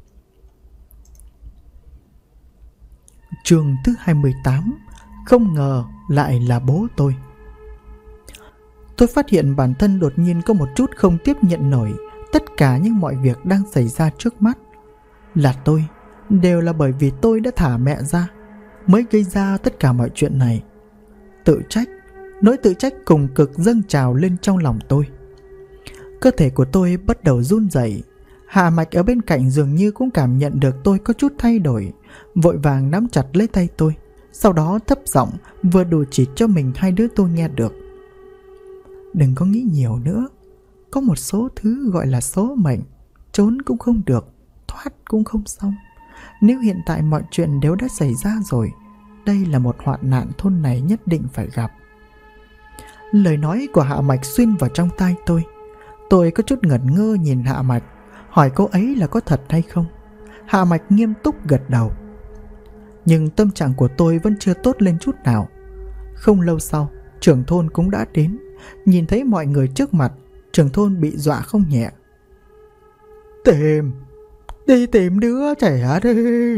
A: Chương thứ 28. Không ngờ lại là bố tôi. Tôi phát hiện bản thân đột nhiên có một chút không tiếp nhận nổi tất cả những mọi việc đang xảy ra trước mắt. Là tôi, đều là bởi vì tôi đã thả mẹ ra mới gây ra tất cả mọi chuyện này. Tự trách, Nỗi tự trách cùng cực dâng trào lên trong lòng tôi. Cơ thể của tôi bắt đầu run rẩy. Hạ Mạch ở bên cạnh dường như cũng cảm nhận được tôi có chút thay đổi, vội vàng nắm chặt lấy tay tôi, sau đó thấp giọng vừa đủ chỉ cho mình hai đứa tôi nghe được. Đừng có nghĩ nhiều nữa. Có một số thứ gọi là số mệnh, trốn cũng không được, thoát cũng không xong. Nếu hiện tại mọi chuyện đều đã xảy ra rồi, đây là một hoạn nạn thôn này nhất định phải gặp. Lời nói của Hạ Mạch xuyên vào trong tai tôi. Tôi có chút ngẩn ngơ nhìn Hạ Mạch, hỏi cô ấy là có thật hay không. Hạ Mạch nghiêm túc gật đầu. Nhưng tâm trạng của tôi vẫn chưa tốt lên chút nào. Không lâu sau, trưởng thôn cũng đã đến. Nhìn thấy mọi người trước mặt, trưởng thôn bị dọa không nhẹ. Đi tìm đứa trẻ đi.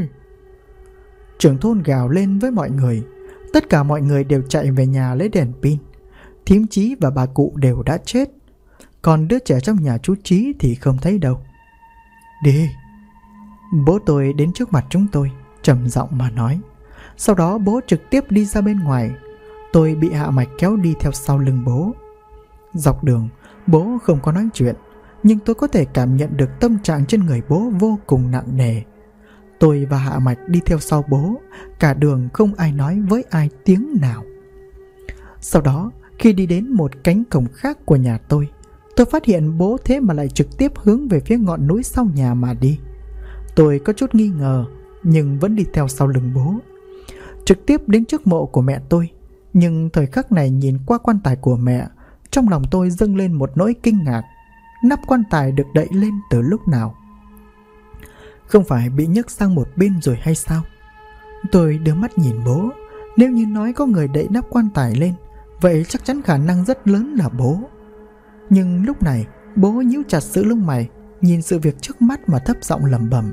A: Trưởng thôn gào lên với mọi người. Tất cả mọi người đều chạy về nhà lấy đèn pin. Thím Chí và bà cụ đều đã chết, còn đứa trẻ trong nhà chú Chí thì không thấy đâu. Đi. Bố tôi đến trước mặt chúng tôi, trầm giọng mà nói. Sau đó bố trực tiếp đi ra bên ngoài. Tôi bị Hạ Mạch kéo đi theo sau lưng bố. Dọc đường, bố không có nói chuyện, nhưng tôi có thể cảm nhận được tâm trạng trên người bố vô cùng nặng nề. Tôi và Hạ Mạch đi theo sau bố, cả đường không ai nói với ai tiếng nào. Sau đó, khi đi đến một cánh cổng khác của nhà tôi phát hiện bố thế mà lại trực tiếp hướng về phía ngọn núi sau nhà mà đi. Tôi có chút nghi ngờ, nhưng vẫn đi theo sau lưng bố, trực tiếp đến trước mộ của mẹ tôi. Nhưng thời khắc này nhìn qua quan tài của mẹ, trong lòng tôi dâng lên một nỗi kinh ngạc. Nắp quan tài được đậy lên từ lúc nào? Không phải bị nhấc sang một bên rồi hay sao? Tôi đưa mắt nhìn bố. Nếu như nói có người đậy nắp quan tài lên, vậy chắc chắn khả năng rất lớn là bố. Nhưng lúc này bố nhíu chặt sự lông mày, nhìn sự việc trước mắt mà thấp giọng lẩm bẩm.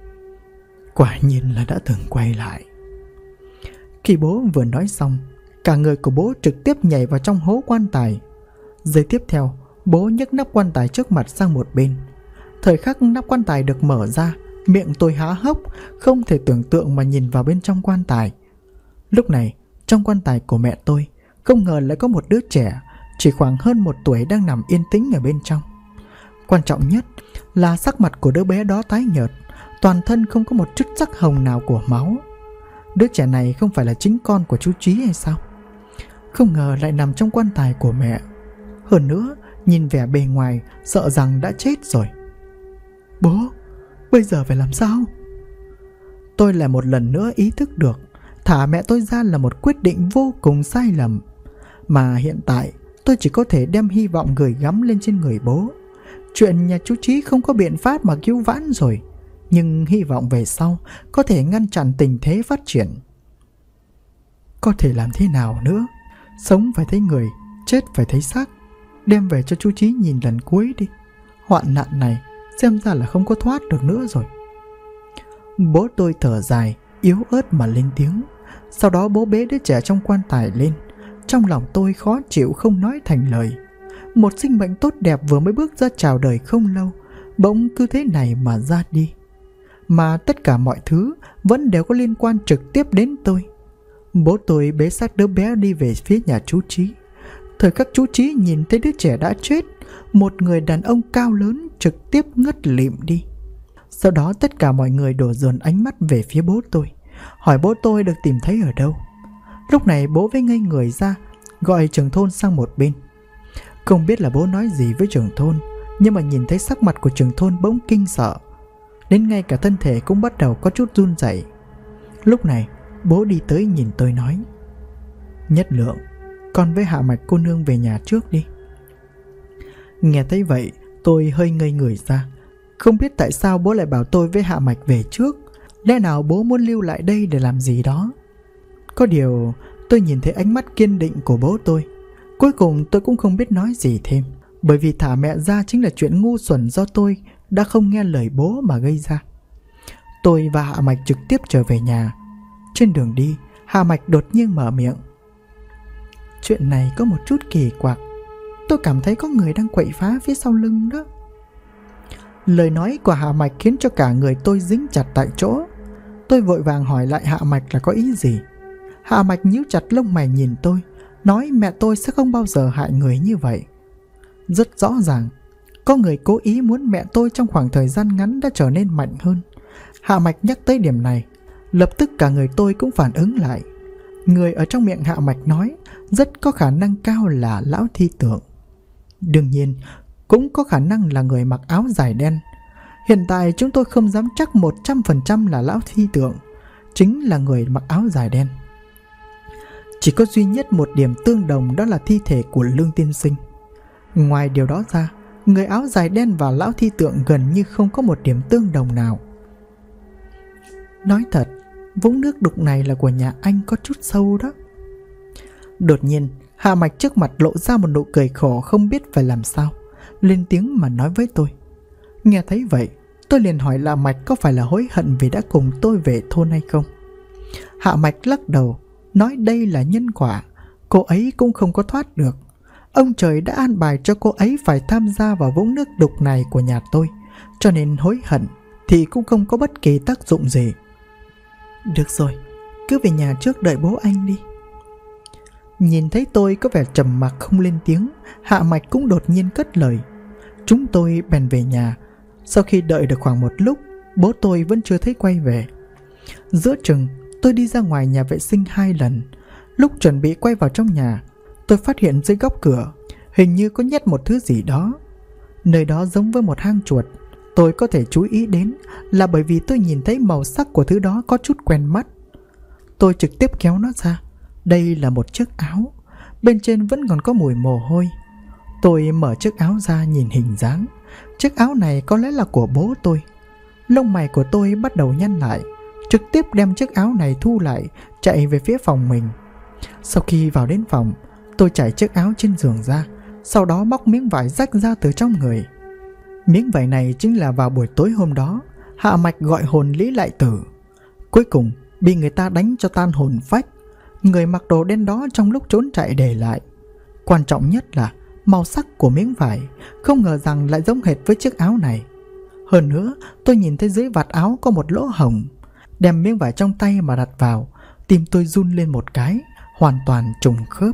A: Quả nhiên là đã từng quay lại. Khi bố vừa nói xong, cả người của bố trực tiếp nhảy vào trong hố quan tài. Giây tiếp theo, bố nhấc nắp quan tài trước mặt sang một bên. Thời khắc nắp quan tài được mở ra, miệng tôi há hốc, không thể tưởng tượng mà nhìn vào bên trong quan tài. Lúc này, trong quan tài của mẹ tôi, không ngờ lại có một đứa trẻ chỉ khoảng hơn 1 tuổi đang nằm yên tĩnh ở bên trong. Quan trọng nhất là sắc mặt của đứa bé đó tái nhợt, toàn thân không có một chút sắc hồng nào của máu. Đứa trẻ này không phải là chính con của chú Chí hay sao? Không ngờ lại nằm trong quan tài của mẹ. Hơn nữa, nhìn vẻ bề ngoài sợ rằng đã chết rồi. Bố, bây giờ phải làm sao? Tôi lại một lần nữa ý thức được thả mẹ tôi ra là một quyết định vô cùng sai lầm. Mà hiện tại tôi chỉ có thể đem hy vọng gửi gắm lên trên người bố. Chuyện nhà chú Chí không có biện pháp mà cứu vãn rồi, nhưng hy vọng về sau có thể ngăn chặn tình thế phát triển. Có thể làm thế nào nữa? Sống phải thấy người, chết phải thấy xác. Đem về cho chú Chí nhìn lần cuối đi. Hoạn nạn này xem ra là không có thoát được nữa rồi. Bố tôi thở dài, yếu ớt mà lên tiếng. Sau đó bố bế đứa trẻ trong quan tài lên. Trong lòng tôi khó chịu không nói thành lời. Một sinh mệnh tốt đẹp vừa mới bước ra chào đời không lâu, bỗng cứ thế này mà ra đi. Mà tất cả mọi thứ vẫn đều có liên quan trực tiếp đến tôi. Bố tôi bế xác đứa bé đi về phía nhà chú Chí. Thời khắc chú Chí nhìn thấy đứa trẻ đã chết, một người đàn ông cao lớn trực tiếp ngất lịm đi. Sau đó tất cả mọi người đổ dồn ánh mắt về phía bố tôi, hỏi bố tôi được tìm thấy ở đâu. Lúc này bố mới ngây người ra, gọi trưởng thôn sang một bên. Không biết là bố nói gì với trưởng thôn, nhưng mà nhìn thấy sắc mặt của trưởng thôn bỗng kinh sợ, đến ngay cả thân thể cũng bắt đầu có chút run rẩy. Lúc này bố đi tới nhìn tôi nói: Nhất Lượng, con với Hạ Mạch cô nương về nhà trước đi. Nghe thấy vậy tôi hơi ngây người ra. Không biết tại sao bố lại bảo tôi với Hạ Mạch về trước. Lẽ nào bố muốn lưu lại đây để làm gì đó? Có điều tôi nhìn thấy ánh mắt kiên định của bố tôi. Cuối cùng tôi cũng không biết nói gì thêm, bởi vì thả mẹ ra chính là chuyện ngu xuẩn do tôi đã không nghe lời bố mà gây ra. Tôi và Hạ Mạch trực tiếp trở về nhà. Trên đường đi, Hạ Mạch đột nhiên mở miệng: Chuyện này có một chút kỳ quặc. Tôi cảm thấy có người đang quậy phá phía sau lưng đó. Lời nói của Hạ Mạch khiến cho cả người tôi dính chặt tại chỗ. Tôi vội vàng hỏi lại Hạ Mạch là có ý gì. Hạ Mạch nhíu chặt lông mày nhìn tôi, nói mẹ tôi sẽ không bao giờ hại người như vậy. Rất rõ ràng, có người cố ý muốn mẹ tôi trong khoảng thời gian ngắn đã trở nên mạnh hơn. Hạ Mạch nhắc tới điểm này, lập tức cả người tôi cũng phản ứng lại. Người ở trong miệng Hạ Mạch nói rất có khả năng cao là Lão Thi Tượng. Đương nhiên, cũng có khả năng là người mặc áo dài đen. Hiện tại chúng tôi không dám chắc 100% là Lão Thi Tượng chính là người mặc áo dài đen. Chỉ có duy nhất một điểm tương đồng, đó là thi thể của Lương Tiên Sinh. Ngoài điều đó ra, người áo dài đen và Lão Thi Tượng gần như không có một điểm tương đồng nào. Nói thật, vũng nước đục này là của nhà anh có chút sâu đó. Đột nhiên, Hạ Mạch trước mặt lộ ra một nụ cười khổ không biết phải làm sao, lên tiếng mà nói với tôi. Nghe thấy vậy, tôi liền hỏi Hạ Mạch có phải là hối hận vì đã cùng tôi về thôn hay không. Hạ Mạch lắc đầu, nói đây là nhân quả, cô ấy cũng không có thoát được. Ông trời đã an bài cho cô ấy phải tham gia vào vũng nước đục này của nhà tôi, cho nên hối hận thì cũng không có bất kỳ tác dụng gì. Được rồi, cứ về nhà trước đợi bố anh đi. Nhìn thấy tôi có vẻ trầm mặc không lên tiếng, Hạ Mạch cũng đột nhiên cất lời. Chúng tôi bèn về nhà. Sau khi đợi được khoảng một lúc, bố tôi vẫn chưa thấy quay về. Giữa chừng, tôi đi ra ngoài nhà vệ sinh 2 lần. Lúc chuẩn bị quay vào trong nhà, tôi phát hiện dưới góc cửa hình như có nhét một thứ gì đó. Nơi đó giống với một hang chuột. Tôi có thể chú ý đến là bởi vì tôi nhìn thấy màu sắc của thứ đó có chút quen mắt. Tôi trực tiếp kéo nó ra. Đây là một chiếc áo, bên trên vẫn còn có mùi mồ hôi. Tôi mở chiếc áo ra nhìn hình dáng. Chiếc áo này có lẽ là của bố tôi. Lông mày của tôi bắt đầu nhăn lại, trực tiếp đem chiếc áo này thu lại, chạy về phía phòng mình. Sau khi vào đến phòng, tôi trải chiếc áo trên giường ra, sau đó móc miếng vải rách ra từ trong người. Miếng vải này chính là vào buổi tối hôm đó Hạ Mạch gọi hồn Lý Lại Tử. Cuối cùng bị người ta đánh cho tan hồn phách. Người mặc đồ đen đó trong lúc trốn chạy để lại. Quan trọng nhất là màu sắc của miếng vải, không ngờ rằng lại giống hệt với chiếc áo này. Hơn nữa, tôi nhìn thấy dưới vạt áo có một lỗ hổng. Đem miếng vải trong tay mà đặt vào, tim tôi run lên một cái, hoàn toàn trùng khớp.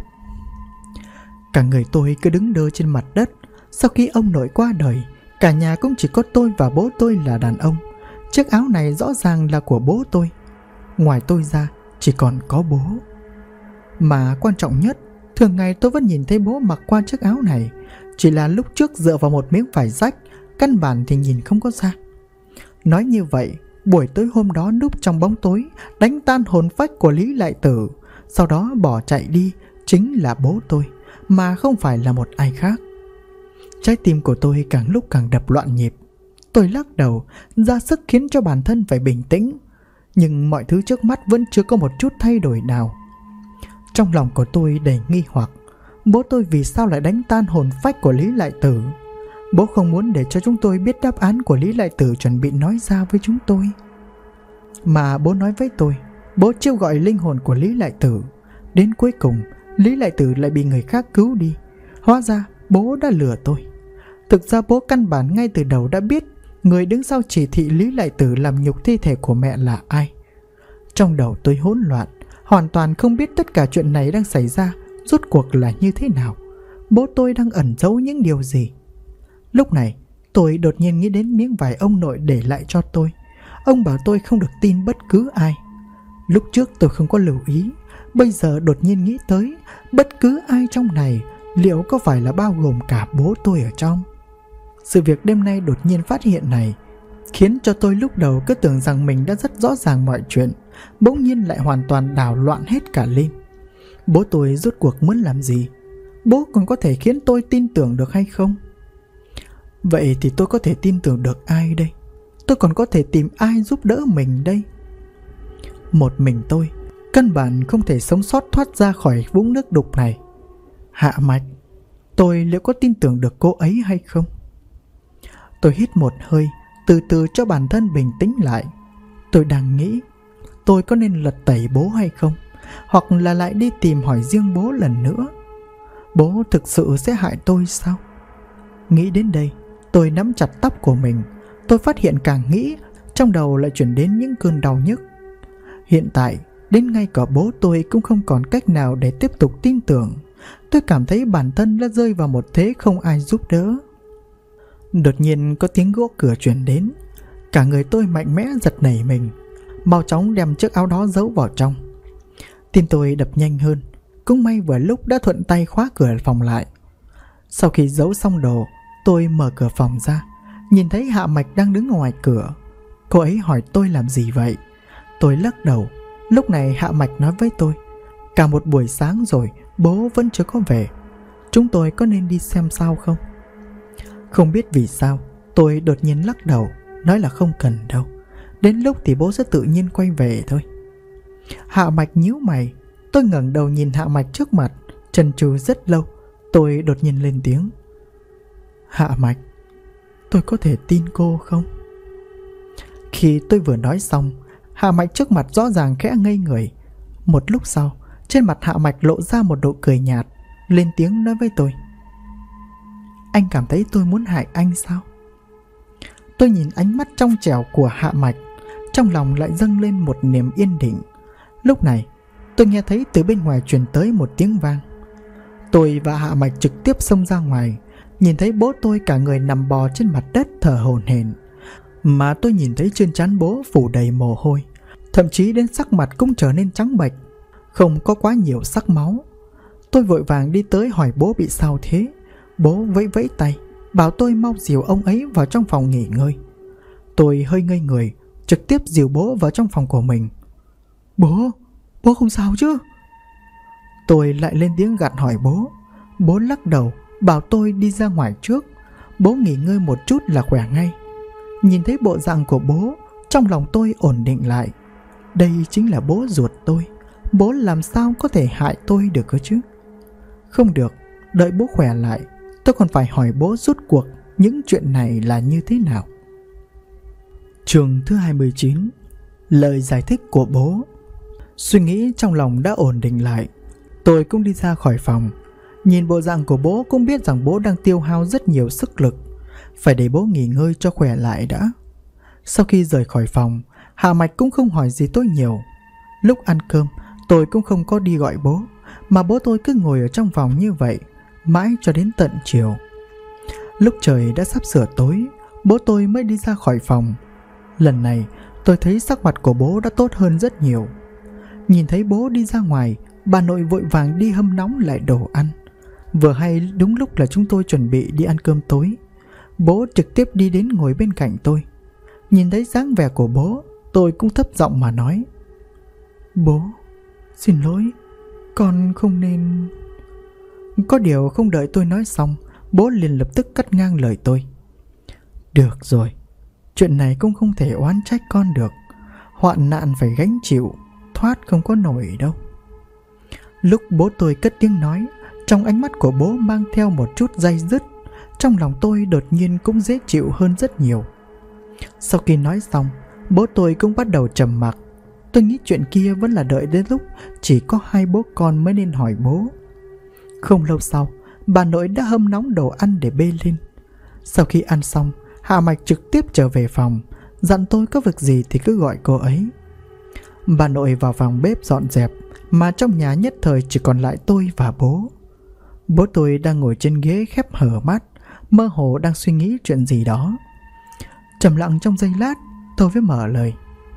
A: Cả người tôi cứ đứng đơ trên mặt đất. Sau khi ông nội qua đời, cả nhà cũng chỉ có tôi và bố tôi là đàn ông. Chiếc áo này rõ ràng là của bố tôi. Ngoài tôi ra, chỉ còn có bố. Mà quan trọng nhất, thường ngày tôi vẫn nhìn thấy bố mặc qua chiếc áo này, chỉ là lúc trước dựa vào một miếng vải rách, căn bản thì nhìn không có ra. Nói như vậy, buổi tối hôm đó núp trong bóng tối, đánh tan hồn phách của Lý Lại Tử, sau đó bỏ chạy đi, chính là bố tôi, mà không phải là một ai khác. Trái tim của tôi càng lúc càng đập loạn nhịp. Tôi lắc đầu, ra sức khiến cho bản thân phải bình tĩnh. Nhưng mọi thứ trước mắt vẫn chưa có một chút thay đổi nào. Trong lòng của tôi đầy nghi hoặc. Bố tôi vì sao lại đánh tan hồn phách của Lý Lại Tử? Bố không muốn để cho chúng tôi biết đáp án của Lý Lại Tử chuẩn bị nói ra với chúng tôi. Mà bố nói với tôi, bố chiêu gọi linh hồn của Lý Lại Tử. Đến cuối cùng, Lý Lại Tử lại bị người khác cứu đi. Hóa ra bố đã lừa tôi. Thực ra bố căn bản ngay từ đầu đã biết người đứng sau chỉ thị Lý Lại Tử làm nhục thi thể của mẹ là ai. Trong đầu tôi hỗn loạn, hoàn toàn không biết tất cả chuyện này đang xảy ra rốt cuộc là như thế nào. Bố tôi đang ẩn giấu những điều gì? Lúc này tôi đột nhiên nghĩ đến miếng vải ông nội để lại cho tôi. Ông bảo tôi không được tin bất cứ ai. Lúc trước tôi không có lưu ý, bây giờ đột nhiên nghĩ tới bất cứ ai trong này liệu có phải là bao gồm cả bố tôi ở trong. Sự việc đêm nay đột nhiên phát hiện này khiến cho tôi lúc đầu cứ tưởng rằng mình đã rất rõ ràng mọi chuyện, bỗng nhiên lại hoàn toàn đảo loạn hết cả lên. Bố tôi rốt cuộc muốn làm gì? Bố còn có thể khiến tôi tin tưởng được hay không? Vậy thì tôi có thể tin tưởng được ai đây? Tôi còn có thể tìm ai giúp đỡ mình đây? Một mình tôi căn bản không thể sống sót thoát ra khỏi vũng nước đục này. Hạ Mạch, tôi liệu có tin tưởng được cô ấy hay không? Tôi hít một hơi, từ từ cho bản thân bình tĩnh lại. Tôi đang nghĩ, tôi có nên lật tẩy bố hay không? Hoặc là lại đi tìm hỏi riêng bố lần nữa? Bố thực sự sẽ hại tôi sao? Nghĩ đến đây, tôi nắm chặt tóc của mình. Tôi phát hiện càng nghĩ, trong đầu lại chuyển đến những cơn đau nhức. Hiện tại, Đến ngay cả bố tôi cũng không còn cách nào để tiếp tục tin tưởng. Tôi cảm thấy bản thân đã rơi vào một thế không ai giúp đỡ. Đột nhiên có tiếng gõ cửa truyền đến. Cả người tôi mạnh mẽ giật nảy mình, mau chóng đem chiếc áo đó giấu vào trong. Tim tôi đập nhanh hơn. Cũng may vừa lúc đã thuận tay khóa cửa phòng lại. Sau khi giấu xong đồ, tôi mở cửa phòng ra, nhìn thấy Hạ Mạch đang đứng ngoài cửa. Cô ấy hỏi tôi làm gì vậy. Tôi lắc đầu. Lúc này Hạ Mạch nói với tôi: cả một buổi sáng rồi bố vẫn chưa có về, chúng tôi có nên đi xem sao không? Không biết vì sao tôi đột nhiên lắc đầu, nói là không cần đâu, đến lúc thì bố sẽ tự nhiên quay về thôi. Hạ Mạch nhíu mày. Tôi ngẩng đầu nhìn Hạ Mạch trước mặt, chần chừ rất lâu. Tôi đột nhiên lên tiếng: Hạ Mạch, tôi có thể tin cô không? Khi tôi vừa nói xong, Hạ Mạch trước mặt rõ ràng khẽ ngây người. Một lúc sau, trên mặt Hạ Mạch lộ ra một nụ cười nhạt, lên tiếng nói với tôi: anh cảm thấy tôi muốn hại anh sao? Tôi nhìn ánh mắt trong trẻo của Hạ Mạch, trong lòng lại dâng lên một niềm yên định. Lúc này tôi nghe thấy từ bên ngoài truyền tới một tiếng vang. Tôi và Hạ Mạch trực tiếp xông ra ngoài, nhìn thấy bố tôi cả người nằm bò trên mặt đất thở hổn hển. Mà tôi nhìn thấy trên trán bố phủ đầy mồ hôi, thậm chí đến sắc mặt cũng trở nên trắng bệch, không có quá nhiều sắc máu. Tôi vội vàng đi tới hỏi bố bị sao thế. Bố vẫy vẫy tay, bảo tôi mau dìu ông ấy vào trong phòng nghỉ ngơi. Tôi hơi ngây người, trực tiếp dìu bố vào trong phòng của mình. Bố không sao chứ? Tôi lại lên tiếng gạt hỏi bố. Bố lắc đầu, bảo tôi đi ra ngoài trước. Bố nghỉ ngơi một chút là khỏe ngay. Nhìn thấy bộ dạng của bố, trong lòng tôi ổn định lại. Đây chính là bố ruột tôi. Bố làm sao có thể hại tôi được cơ chứ? Không được, đợi bố khỏe lại, tôi còn phải hỏi bố rốt cuộc những chuyện này là như thế nào. Chương thứ 29. Lời giải thích của bố. Suy nghĩ trong lòng đã ổn định lại, tôi cũng đi ra khỏi phòng. Nhìn bộ dạng của bố cũng biết rằng bố đang tiêu hao rất nhiều sức lực, phải để bố nghỉ ngơi cho khỏe lại đã. Sau khi rời khỏi phòng, Hạ Mạch cũng không hỏi gì tôi nhiều. Lúc ăn cơm, tôi cũng không có đi gọi bố, mà bố tôi cứ ngồi ở trong phòng như vậy mãi cho đến tận chiều. Lúc trời đã sắp sửa tối, bố tôi mới đi ra khỏi phòng. Lần này tôi thấy sắc mặt của bố đã tốt hơn rất nhiều. Nhìn thấy bố đi ra ngoài, bà nội vội vàng đi hâm nóng lại đồ ăn. Vừa hay đúng lúc là chúng tôi chuẩn bị đi ăn cơm tối. Bố trực tiếp đi đến ngồi bên cạnh tôi. Nhìn thấy dáng vẻ của bố, tôi cũng thấp giọng mà nói: bố, xin lỗi, con không nên... Có điều không đợi tôi nói xong, bố liền lập tức cắt ngang lời tôi: được rồi, chuyện này cũng không thể oán trách con được. Hoạn nạn phải gánh chịu, thoát không có nổi đâu. Lúc bố tôi cất tiếng nói, trong ánh mắt của bố mang theo một chút day dứt. Trong lòng tôi đột nhiên cũng dễ chịu hơn rất nhiều. Sau khi nói xong, bố tôi cũng bắt đầu trầm mặc. Tôi nghĩ chuyện kia vẫn là đợi đến lúc chỉ có hai bố con mới nên hỏi bố. Không lâu sau, bà nội đã hâm nóng đồ ăn để bê lên. Sau khi ăn xong, Hạ Mạch trực tiếp trở về phòng, dặn tôi có việc gì thì cứ gọi cô ấy. Bà nội vào phòng bếp dọn dẹp, mà trong nhà nhất thời chỉ còn lại tôi và bố. Bố tôi đang ngồi trên ghế khép hờ mắt, mơ hồ đang suy nghĩ chuyện gì đó. Trầm lặng trong giây lát, tôi mới mở lời: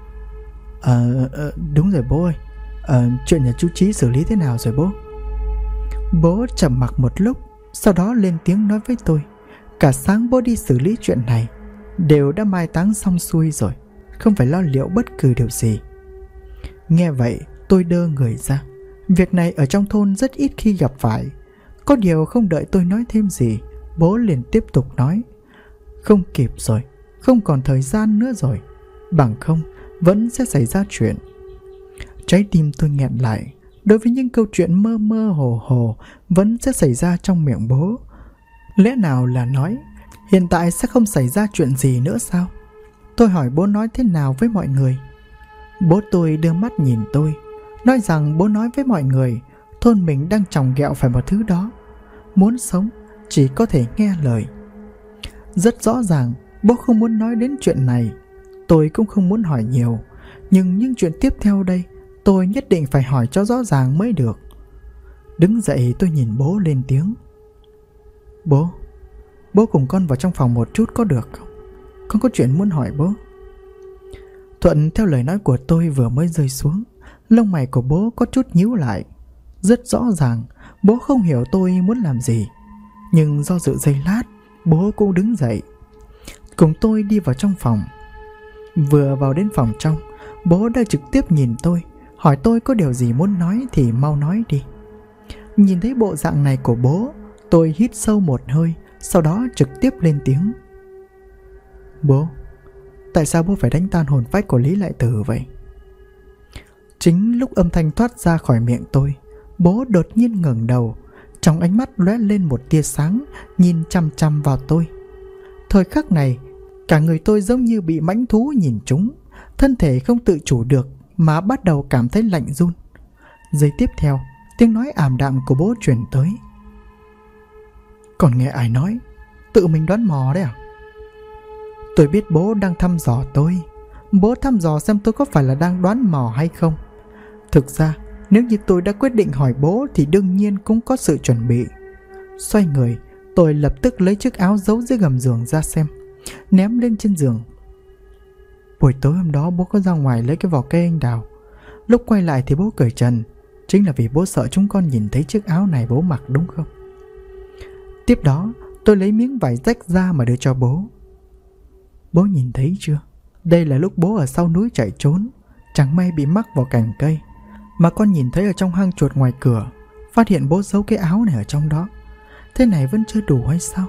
A: đúng rồi bố ơi, chuyện nhà chú Trí xử lý thế nào rồi bố? Bố trầm mặc một lúc, sau đó lên tiếng nói với tôi: cả sáng bố đi xử lý chuyện này, đều đã mai táng xong xuôi rồi, không phải lo liệu bất cứ điều gì. Nghe vậy tôi đơ người ra. Việc này ở trong thôn rất ít khi gặp phải. Có điều không đợi tôi nói thêm gì, bố liền tiếp tục nói: không kịp rồi, không còn thời gian nữa rồi, bằng không vẫn sẽ xảy ra chuyện. Trái tim tôi nghẹn lại. Đối với những câu chuyện mơ mơ hồ hồ vẫn sẽ xảy ra trong miệng bố, lẽ nào là nói hiện tại sẽ không xảy ra chuyện gì nữa sao? Tôi hỏi bố nói thế nào với mọi người. Bố tôi đưa mắt nhìn tôi, nói rằng bố nói với mọi người thôn mình đang trồng ghẹo phải một thứ đó, muốn sống chỉ có thể nghe lời. Rất rõ ràng bố không muốn nói đến chuyện này. Tôi cũng không muốn hỏi nhiều, nhưng những chuyện tiếp theo đây Tôi nhất định phải hỏi cho rõ ràng mới được. Đứng dậy tôi nhìn bố lên tiếng. Bố cùng con vào trong phòng một chút có được không? Con có chuyện muốn hỏi bố. Thuận theo lời nói của tôi vừa mới rơi xuống, lông mày của bố có chút nhíu lại. Rất rõ ràng bố không hiểu tôi muốn làm gì, nhưng do dự giây lát, bố cũng đứng dậy cùng tôi đi vào trong phòng. Vừa vào đến phòng trong, bố đã trực tiếp nhìn tôi, hỏi tôi có điều gì muốn nói thì mau nói đi. Nhìn thấy bộ dạng này của bố, tôi hít sâu một hơi, sau đó trực tiếp lên tiếng. Bố, tại sao bố phải đánh tan hồn phách của Lý Lại Tử vậy? Chính lúc âm thanh thoát ra khỏi miệng tôi, bố đột nhiên ngẩng đầu, trong ánh mắt lóe lên một tia sáng, nhìn chằm chằm vào tôi. Thời khắc này, cả người tôi giống như bị mãnh thú nhìn trúng, thân thể không tự chủ được mà bắt đầu cảm thấy lạnh run. Giây tiếp theo, tiếng nói ảm đạm của bố truyền tới. Còn nghe ai nói? Tự mình đoán mò đấy à? Tôi biết bố đang thăm dò tôi. Bố thăm dò xem tôi có phải là đang đoán mò hay không. Thực ra, nếu như tôi đã quyết định hỏi bố thì đương nhiên cũng có sự chuẩn bị. Xoay người, tôi lập tức lấy chiếc áo giấu dưới gầm giường ra xem, ném lên trên giường. Buổi tối hôm đó bố có ra ngoài lấy cái vỏ cây anh đào. Lúc quay lại thì bố cởi trần, chính là vì bố sợ chúng con nhìn thấy chiếc áo này bố mặc, đúng không? Tiếp đó, tôi lấy miếng vải rách ra mà đưa cho bố. Bố nhìn thấy chưa? Đây là lúc bố ở sau núi chạy trốn, chẳng may bị mắc vào cành cây, mà con nhìn thấy ở trong hang chuột ngoài cửa, phát hiện bố giấu cái áo này ở trong đó. Thế này vẫn chưa đủ hay sao?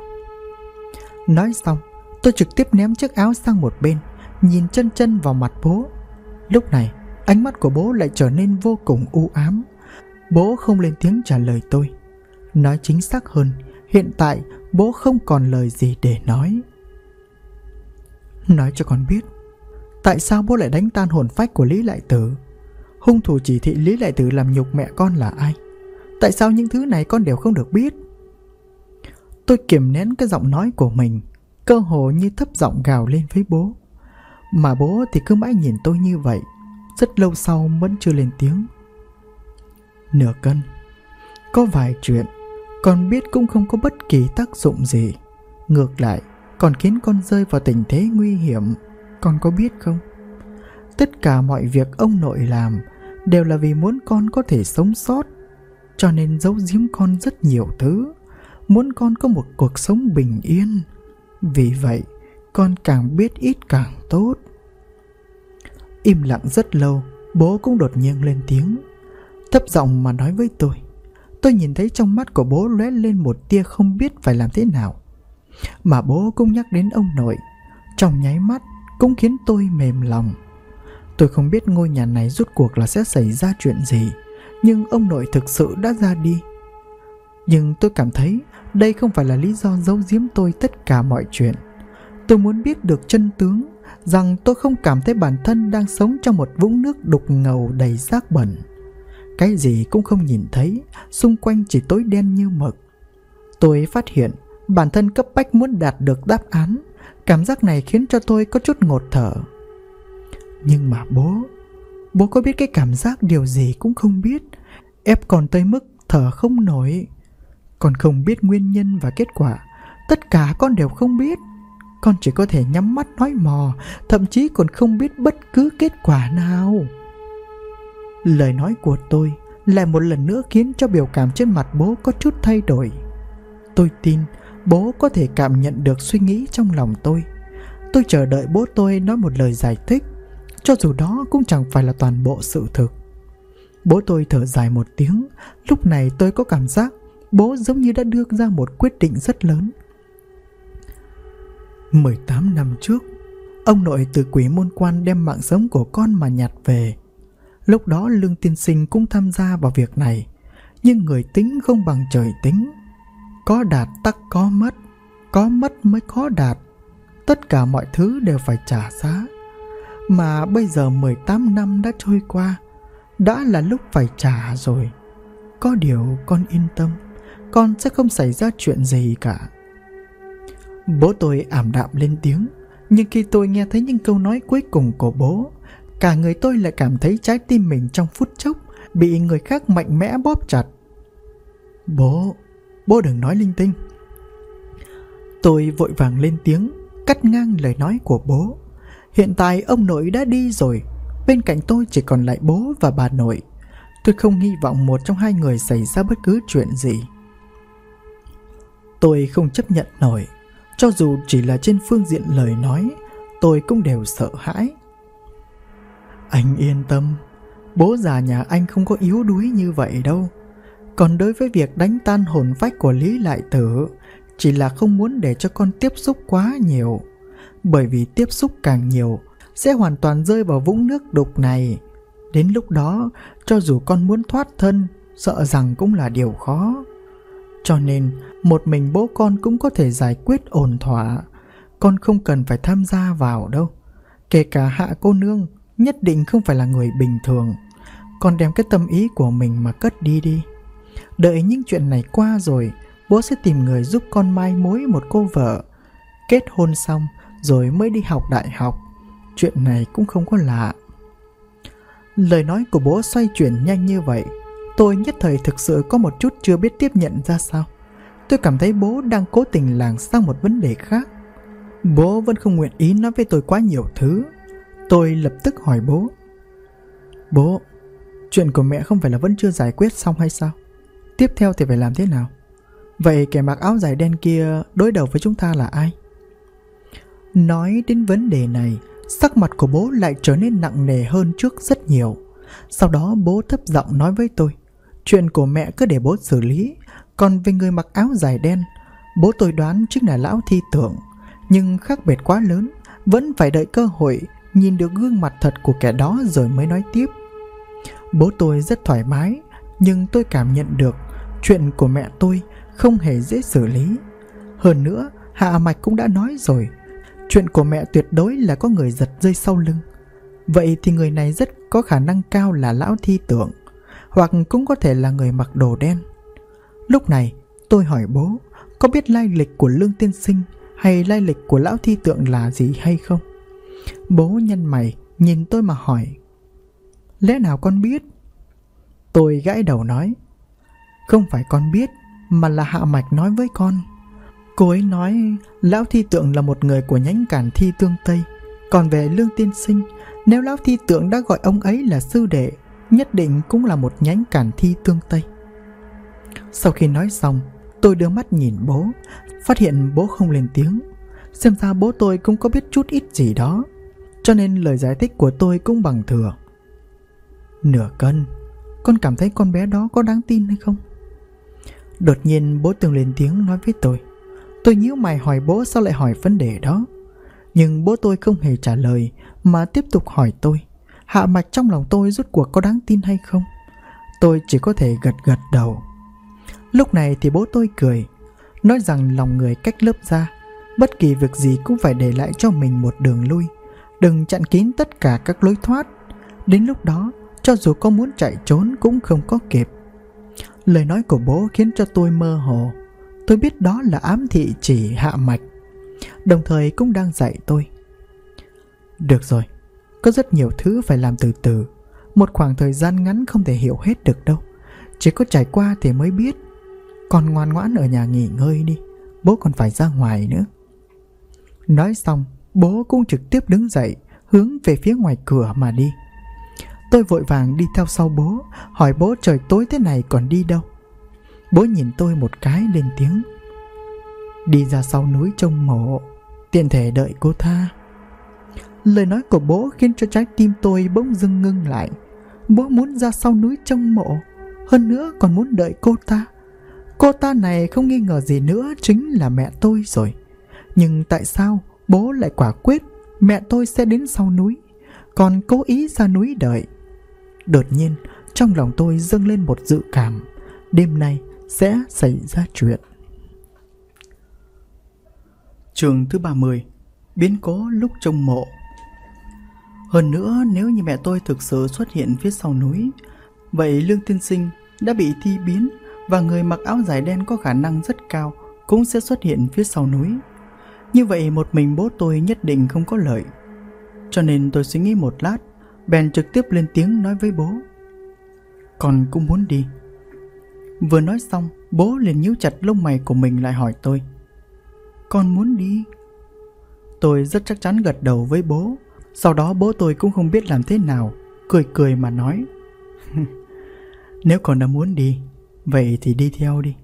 A: Nói xong, tôi trực tiếp ném chiếc áo sang một bên, nhìn chân chân vào mặt bố. Lúc này, ánh mắt của bố lại trở nên vô cùng u ám. Bố không lên tiếng trả lời tôi. Nói chính xác hơn, hiện tại bố không còn lời gì để nói. Nói cho con biết, tại sao bố lại đánh tan hồn phách của Lý Lại Tử? Hung thủ chỉ thị Lý Lại Tử làm nhục mẹ con là ai? Tại sao những thứ này con đều không được biết? Tôi kiềm nén cái giọng nói của mình, cơ hồ như thấp giọng gào lên với bố. Mà bố thì cứ mãi nhìn tôi như vậy, rất lâu sau vẫn chưa lên tiếng. Nửa cân. Có vài chuyện con biết cũng không có bất kỳ tác dụng gì, ngược lại còn khiến con rơi vào tình thế nguy hiểm. Con có biết không? Tất cả mọi việc ông nội làm đều là vì muốn con có thể sống sót, cho nên giấu giếm con rất nhiều thứ, muốn con có một cuộc sống bình yên. Vì vậy con càng biết ít càng tốt. Im lặng rất lâu, bố cũng đột nhiên lên tiếng, thấp giọng mà nói với tôi. Tôi nhìn thấy trong mắt của bố lóe lên một tia không biết phải làm thế nào. Mà bố cũng nhắc đến ông nội, trong nháy mắt cũng khiến tôi mềm lòng. Tôi không biết ngôi nhà này rốt cuộc là sẽ xảy ra chuyện gì, nhưng ông nội thực sự đã ra đi. Nhưng tôi cảm thấy đây không phải là lý do giấu giếm tôi tất cả mọi chuyện. Tôi muốn biết được chân tướng, rằng tôi không cảm thấy bản thân đang sống trong một vũng nước đục ngầu đầy rác bẩn. Cái gì cũng không nhìn thấy, xung quanh chỉ tối đen như mực. Tôi phát hiện bản thân cấp bách muốn đạt được đáp án. Cảm giác này khiến cho tôi có chút ngột thở. Nhưng mà bố có biết cái cảm giác điều gì cũng không biết, ép còn tới mức thở không nổi. Con không biết nguyên nhân và kết quả, tất cả con đều không biết. Con chỉ có thể nhắm mắt nói mò, thậm chí còn không biết bất cứ kết quả nào. Lời nói của tôi lại một lần nữa khiến cho biểu cảm trên mặt bố có chút thay đổi. Tôi tin bố có thể cảm nhận được suy nghĩ trong lòng tôi. Tôi chờ đợi bố tôi nói một lời giải thích, cho dù đó cũng chẳng phải là toàn bộ sự thực. Bố tôi thở dài một tiếng. Lúc này tôi có cảm giác bố giống như đã đưa ra một quyết định rất lớn. 18 năm trước, ông nội từ Quỷ Môn Quan đem mạng sống của con mà nhặt về. Lúc đó Lương tiên sinh cũng tham gia vào việc này, nhưng người tính không bằng trời tính. Có đạt tắc có mất mới có đạt. Tất cả mọi thứ đều phải trả giá. Mà bây giờ 18 năm đã trôi qua, đã là lúc phải trả rồi. Có điều con yên tâm, con sẽ không xảy ra chuyện gì cả. Bố tôi ảm đạm lên tiếng. Nhưng khi tôi nghe thấy những câu nói cuối cùng của bố cả người tôi lại cảm thấy trái tim mình trong phút chốc bị người khác mạnh mẽ bóp chặt. Bố đừng nói linh tinh. Tôi vội vàng lên tiếng, cắt ngang lời nói của bố. Hiện tại ông nội đã đi rồi, bên cạnh tôi chỉ còn lại bố và bà nội. Tôi không hy vọng một trong hai người xảy ra bất cứ chuyện gì. Tôi không chấp nhận nổi, cho dù chỉ là trên phương diện lời nói, tôi cũng đều sợ hãi. Anh yên tâm, bố già nhà anh không có yếu đuối như vậy đâu. Còn đối với việc đánh tan hồn phách của Lý Lại Tử, chỉ là không muốn để cho con tiếp xúc quá nhiều. Bởi vì tiếp xúc càng nhiều, sẽ hoàn toàn rơi vào vũng nước đục này. Đến lúc đó, cho dù con muốn thoát thân, sợ rằng cũng là điều khó. Cho nên, một mình bố con cũng có thể giải quyết ổn thỏa. Con không cần phải tham gia vào đâu. Kể cả Hạ cô nương, nhất định không phải là người bình thường. Con đem cái tâm ý của mình mà cất đi đi. Đợi những chuyện này qua rồi, bố sẽ tìm người giúp con mai mối một cô vợ. Kết hôn xong rồi mới đi học đại học. Chuyện này cũng không có lạ. Lời nói của bố xoay chuyển nhanh như vậy, tôi nhất thời thực sự có một chút chưa biết tiếp nhận ra sao. Tôi cảm thấy bố đang cố tình lảng sang một vấn đề khác. Bố vẫn không nguyện ý nói với tôi quá nhiều thứ. Tôi lập tức hỏi bố. Bố, chuyện của mẹ không phải là vẫn chưa giải quyết xong hay sao? Tiếp theo thì phải làm thế nào? Vậy kẻ mặc áo dài đen kia đối đầu với chúng ta là ai? Nói đến vấn đề này, sắc mặt của bố lại trở nên nặng nề hơn trước rất nhiều. Sau đó bố thấp giọng nói với tôi, chuyện của mẹ cứ để bố xử lý. Còn về người mặc áo dài đen, bố tôi đoán chính là lão Thi Tưởng. Nhưng khác biệt quá lớn, vẫn phải đợi cơ hội nhìn được gương mặt thật của kẻ đó rồi mới nói tiếp. Bố tôi rất thoải mái, nhưng tôi cảm nhận được chuyện của mẹ tôi không hề dễ xử lý. Hơn nữa, Hạ Mạch cũng đã nói rồi, chuyện của mẹ tuyệt đối là có người giật dây sau lưng. Vậy thì người này rất có khả năng cao là lão Thi Tưởng, hoặc cũng có thể là người mặc đồ đen. Lúc này tôi hỏi bố có biết lai lịch của Lương tiên sinh hay lai lịch của lão Thi Tưởng là gì hay không. Bố nhăn mày nhìn tôi mà hỏi, lẽ nào con biết? Tôi gãi đầu nói, không phải con biết, mà là Hạ Mạch nói với con. Cô ấy nói lão Thi Tượng là một người của nhánh Cản Thi Tương Tây. Còn về Lương tiên sinh, nếu lão Thi Tượng đã gọi ông ấy là sư đệ, nhất định cũng là một nhánh Cản Thi Tương Tây. Sau khi nói xong, tôi đưa mắt nhìn bố, phát hiện bố không lên tiếng. Xem ra bố tôi cũng có biết chút ít gì đó, cho nên lời giải thích của tôi cũng bằng thừa. Nửa cân, con cảm thấy con bé đó có đáng tin hay không? Đột nhiên bố từng lên tiếng nói với tôi. Tôi nhíu mày hỏi bố sao lại hỏi vấn đề đó. Nhưng bố tôi không hề trả lời, mà tiếp tục hỏi tôi, Hạ Mạch trong lòng tôi rốt cuộc có đáng tin hay không? Tôi chỉ có thể gật gật đầu. Lúc này thì bố tôi cười, nói rằng lòng người cách lớp da, bất kỳ việc gì cũng phải để lại cho mình một đường lui, đừng chặn kín tất cả các lối thoát. Đến lúc đó, cho dù có muốn chạy trốn cũng không có kịp. Lời nói của bố khiến cho tôi mơ hồ. Tôi biết đó là ám thị chỉ Hạ Mạch, đồng thời cũng đang dạy tôi. Được rồi, có rất nhiều thứ phải làm từ từ. Một khoảng thời gian ngắn không thể hiểu hết được đâu, chỉ có trải qua thì mới biết. Con ngoan ngoãn ở nhà nghỉ ngơi đi, bố còn phải ra ngoài nữa. Nói xong, bố cũng trực tiếp đứng dậy, hướng về phía ngoài cửa mà đi. Tôi vội vàng đi theo sau bố, hỏi bố trời tối thế này còn đi đâu. Bố nhìn tôi một cái lên tiếng, đi ra sau núi trông mộ, tiện thể đợi cô ta. Lời nói của bố khiến cho trái tim tôi bỗng dưng ngưng lại. Bố muốn ra sau núi trông mộ, hơn nữa còn muốn đợi cô ta. Cô ta này không nghi ngờ gì nữa chính là mẹ tôi rồi. Nhưng tại sao bố lại quả quyết mẹ tôi sẽ đến sau núi, còn cố ý ra núi đợi? Đột nhiên trong lòng tôi dâng lên một dự cảm, đêm nay sẽ xảy ra chuyện. Chương thứ 30, biến cố lúc trông mộ. Hơn nữa, nếu như mẹ tôi thực sự xuất hiện phía sau núi, vậy Lương tiên sinh đã bị thi biến, và người mặc áo dài đen có khả năng rất cao cũng sẽ xuất hiện phía sau núi. Như vậy một mình bố tôi nhất định không có lợi. Cho nên tôi suy nghĩ một lát, bèn trực tiếp lên tiếng nói với bố: Con cũng muốn đi. Vừa nói xong, bố liền nhíu chặt lông mày của mình lại hỏi tôi: Con muốn đi? Tôi rất chắc chắn gật đầu với bố. Sau đó bố tôi cũng không biết làm thế nào, cười cười mà nói: Nếu con đã muốn đi, vậy thì đi theo đi.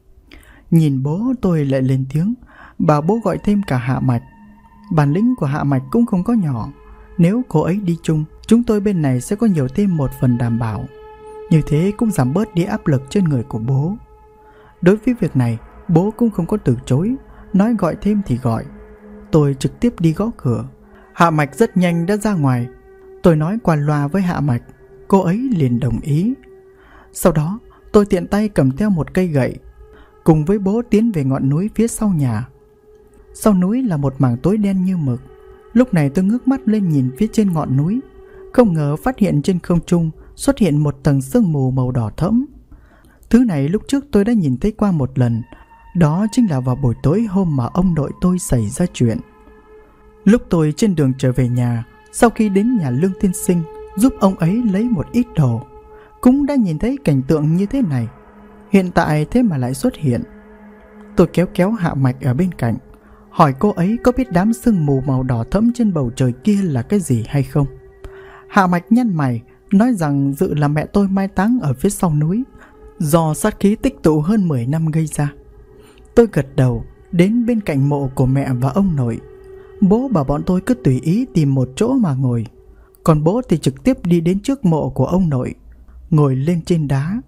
A: Nhìn bố, tôi lại lên tiếng bảo bố gọi thêm cả Hạ Mạch. Bản lĩnh của Hạ Mạch cũng không có nhỏ. Nếu cô ấy đi chung, chúng tôi bên này sẽ có nhiều thêm một phần đảm bảo. Như thế cũng giảm bớt đi áp lực trên người của bố. Đối với việc này, bố cũng không có từ chối, nói gọi thêm thì gọi. Tôi trực tiếp đi gõ cửa. Hạ Mạch rất nhanh đã ra ngoài. Tôi nói qua loa với Hạ Mạch, cô ấy liền đồng ý. Sau đó tôi tiện tay cầm theo một cây gậy, cùng với bố tiến về ngọn núi phía sau nhà. Sau núi là một mảng tối đen như mực. Lúc này tôi ngước mắt lên nhìn phía trên ngọn núi, không ngờ phát hiện trên không trung xuất hiện một tầng sương mù màu đỏ thẫm. Thứ này lúc trước tôi đã nhìn thấy qua một lần. Đó chính là vào buổi tối hôm mà ông nội tôi xảy ra chuyện. Lúc tôi trên đường trở về nhà, sau khi đến nhà Lương tiên sinh giúp ông ấy lấy một ít đồ, cũng đã nhìn thấy cảnh tượng như thế này. Hiện tại thế mà lại xuất hiện. Tôi kéo kéo Hạ Mạch ở bên cạnh, hỏi cô ấy có biết đám sương mù màu đỏ thẫm trên bầu trời kia là cái gì hay không. Hạ Mạch nhăn mày, nói rằng dự là mẹ tôi mai táng ở phía sau núi, do sát khí tích tụ hơn 10 năm gây ra. Tôi gật đầu, đến bên cạnh mộ của mẹ và ông nội. Bố bảo bọn tôi cứ tùy ý tìm một chỗ mà ngồi, còn bố thì trực tiếp đi đến trước mộ của ông nội, ngồi lên trên đá.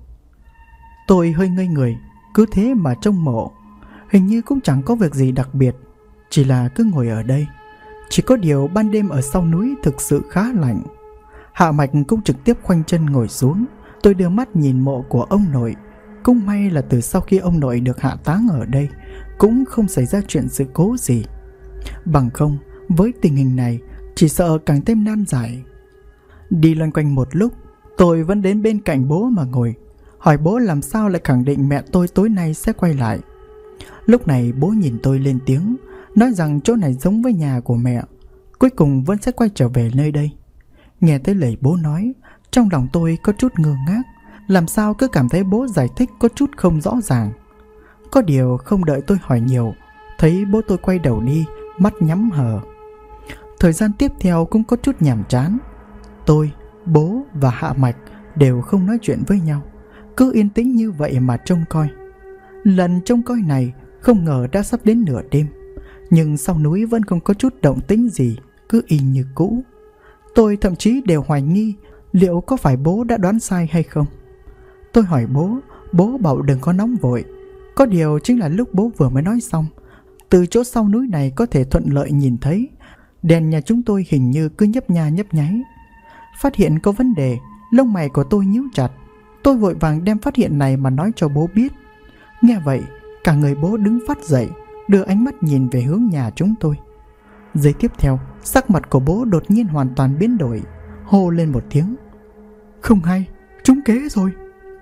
A: Tôi hơi ngây người, cứ thế mà trông mộ. Hình như cũng chẳng có việc gì đặc biệt, chỉ là cứ ngồi ở đây. Chỉ có điều ban đêm ở sau núi thực sự khá lạnh. Hạ Mạch cũng trực tiếp khoanh chân ngồi xuống. Tôi đưa mắt nhìn mộ của ông nội. Cũng may là từ sau khi ông nội được hạ táng ở đây, cũng không xảy ra chuyện sự cố gì. Bằng không, với tình hình này, chỉ sợ càng thêm nan giải. Đi loanh quanh một lúc, tôi vẫn đến bên cạnh bố mà ngồi, hỏi bố làm sao lại khẳng định mẹ tôi tối nay sẽ quay lại. Lúc này bố nhìn tôi lên tiếng, nói rằng chỗ này giống với nhà của mẹ, cuối cùng vẫn sẽ quay trở về nơi đây. Nghe tới lời bố nói, trong lòng tôi có chút ngơ ngác. Làm sao cứ cảm thấy bố giải thích có chút không rõ ràng. Có điều không đợi tôi hỏi nhiều, thấy bố tôi quay đầu đi, mắt nhắm hờ. Thời gian tiếp theo cũng có chút nhàm chán. Tôi, bố và Hạ Mạch đều không nói chuyện với nhau, cứ yên tĩnh như vậy mà trông coi. Lần trông coi này không ngờ đã sắp đến nửa đêm, nhưng sau núi vẫn không có chút động tĩnh gì, cứ y như cũ. Tôi thậm chí đều hoài nghi liệu có phải bố đã đoán sai hay không. Tôi hỏi bố, bố bảo đừng có nóng vội. Có điều chính là lúc bố vừa mới nói xong, từ chỗ sau núi này có thể thuận lợi nhìn thấy đèn nhà chúng tôi hình như cứ nhấp nha nhấp nháy. Phát hiện có vấn đề, lông mày của tôi nhíu chặt. Tôi vội vàng đem phát hiện này mà nói cho bố biết. Nghe vậy, cả người bố đứng phát dậy, đưa ánh mắt nhìn về hướng nhà chúng tôi. Giây tiếp theo, sắc mặt của bố đột nhiên hoàn toàn biến đổi, hô lên một tiếng: Không hay, trúng kế rồi.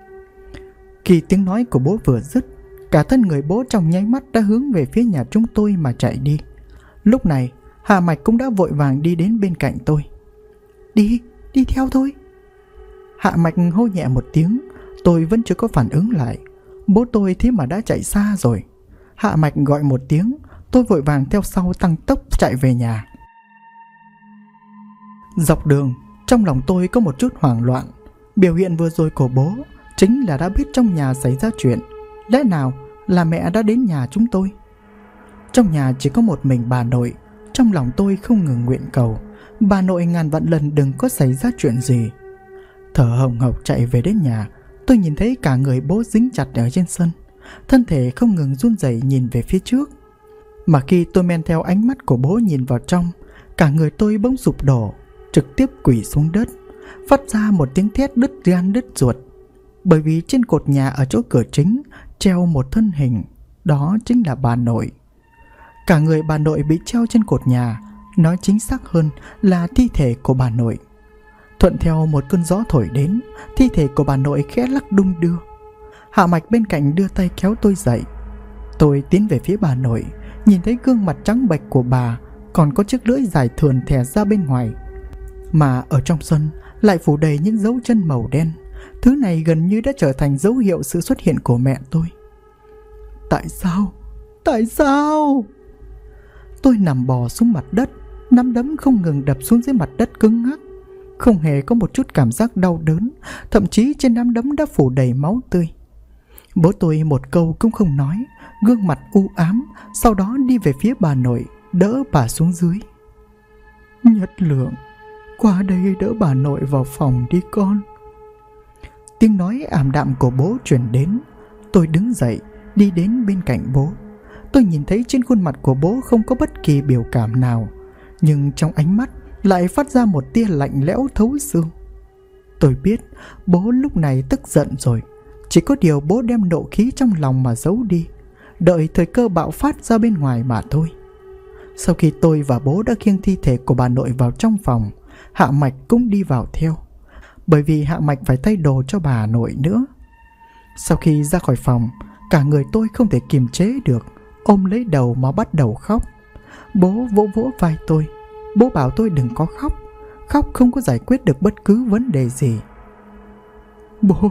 A: Khi tiếng nói của bố vừa dứt, cả thân người bố trong nháy mắt đã hướng về phía nhà chúng tôi mà chạy đi. Lúc này, Hạ Mạch cũng đã vội vàng đi đến bên cạnh tôi. Đi theo thôi. Hạ Mạch hô nhẹ một tiếng, tôi vẫn chưa có phản ứng lại. Bố tôi thế mà đã chạy xa rồi. Hạ Mạch gọi một tiếng, tôi vội vàng theo sau tăng tốc chạy về nhà. Dọc đường, trong lòng tôi có một chút hoảng loạn. Biểu hiện vừa rồi của bố chính là đã biết trong nhà xảy ra chuyện. Lẽ nào là mẹ đã đến nhà chúng tôi? Trong nhà chỉ có một mình bà nội. Trong lòng tôi không ngừng nguyện cầu bà nội ngàn vạn lần đừng có xảy ra chuyện gì. Thở hồng hộc chạy về đến nhà, tôi nhìn thấy cả người bố dính chặt ở trên sân, thân thể không ngừng run rẩy nhìn về phía trước. Mà khi tôi men theo ánh mắt của bố nhìn vào trong, cả người tôi bỗng sụp đổ, trực tiếp quỳ xuống đất, phát ra một tiếng thét đứt gan đứt ruột. Bởi vì trên cột nhà ở chỗ cửa chính treo một thân hình, đó chính là bà nội. Cả người bà nội bị treo trên cột nhà, nói chính xác hơn là thi thể của bà nội. Thuận theo một cơn gió thổi đến, thi thể của bà nội khẽ lắc đung đưa. Hạ Mạch bên cạnh đưa tay kéo tôi dậy. Tôi tiến về phía bà nội, nhìn thấy gương mặt trắng bệch của bà còn có chiếc lưỡi dài thườn thè ra bên ngoài. Mà ở trong sân lại phủ đầy những dấu chân màu đen. Thứ này gần như đã trở thành dấu hiệu sự xuất hiện của mẹ tôi. Tại sao? Tại sao? Tôi nằm bò xuống mặt đất, nắm đấm không ngừng đập xuống dưới mặt đất cứng ngắc. Không hề có một chút cảm giác đau đớn, thậm chí trên nắm đấm đã phủ đầy máu tươi. Bố tôi một câu cũng không nói, gương mặt u ám, sau đó đi về phía bà nội, đỡ bà xuống dưới. Nhất Lượng, qua đây đỡ bà nội vào phòng đi con. Tiếng nói ảm đạm của bố truyền đến. Tôi đứng dậy, đi đến bên cạnh bố. Tôi nhìn thấy trên khuôn mặt của bố không có bất kỳ biểu cảm nào, nhưng trong ánh mắt lại phát ra một tia lạnh lẽo thấu xương. Tôi biết bố lúc này tức giận rồi, chỉ có điều bố đem nộ khí trong lòng mà giấu đi, đợi thời cơ bạo phát ra bên ngoài mà thôi. Sau khi tôi và bố đã khiêng thi thể của bà nội vào trong phòng, Hạ Mạch cũng đi vào theo, bởi vì Hạ Mạch phải thay đồ cho bà nội nữa. Sau khi ra khỏi phòng, cả người tôi không thể kiềm chế được, ôm lấy đầu mà bắt đầu khóc. Bố vỗ vỗ vai tôi. Bố bảo tôi đừng có khóc, khóc không có giải quyết được bất cứ vấn đề gì. Bố,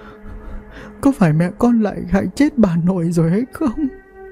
A: có phải mẹ con lại hại chết bà nội rồi hay không?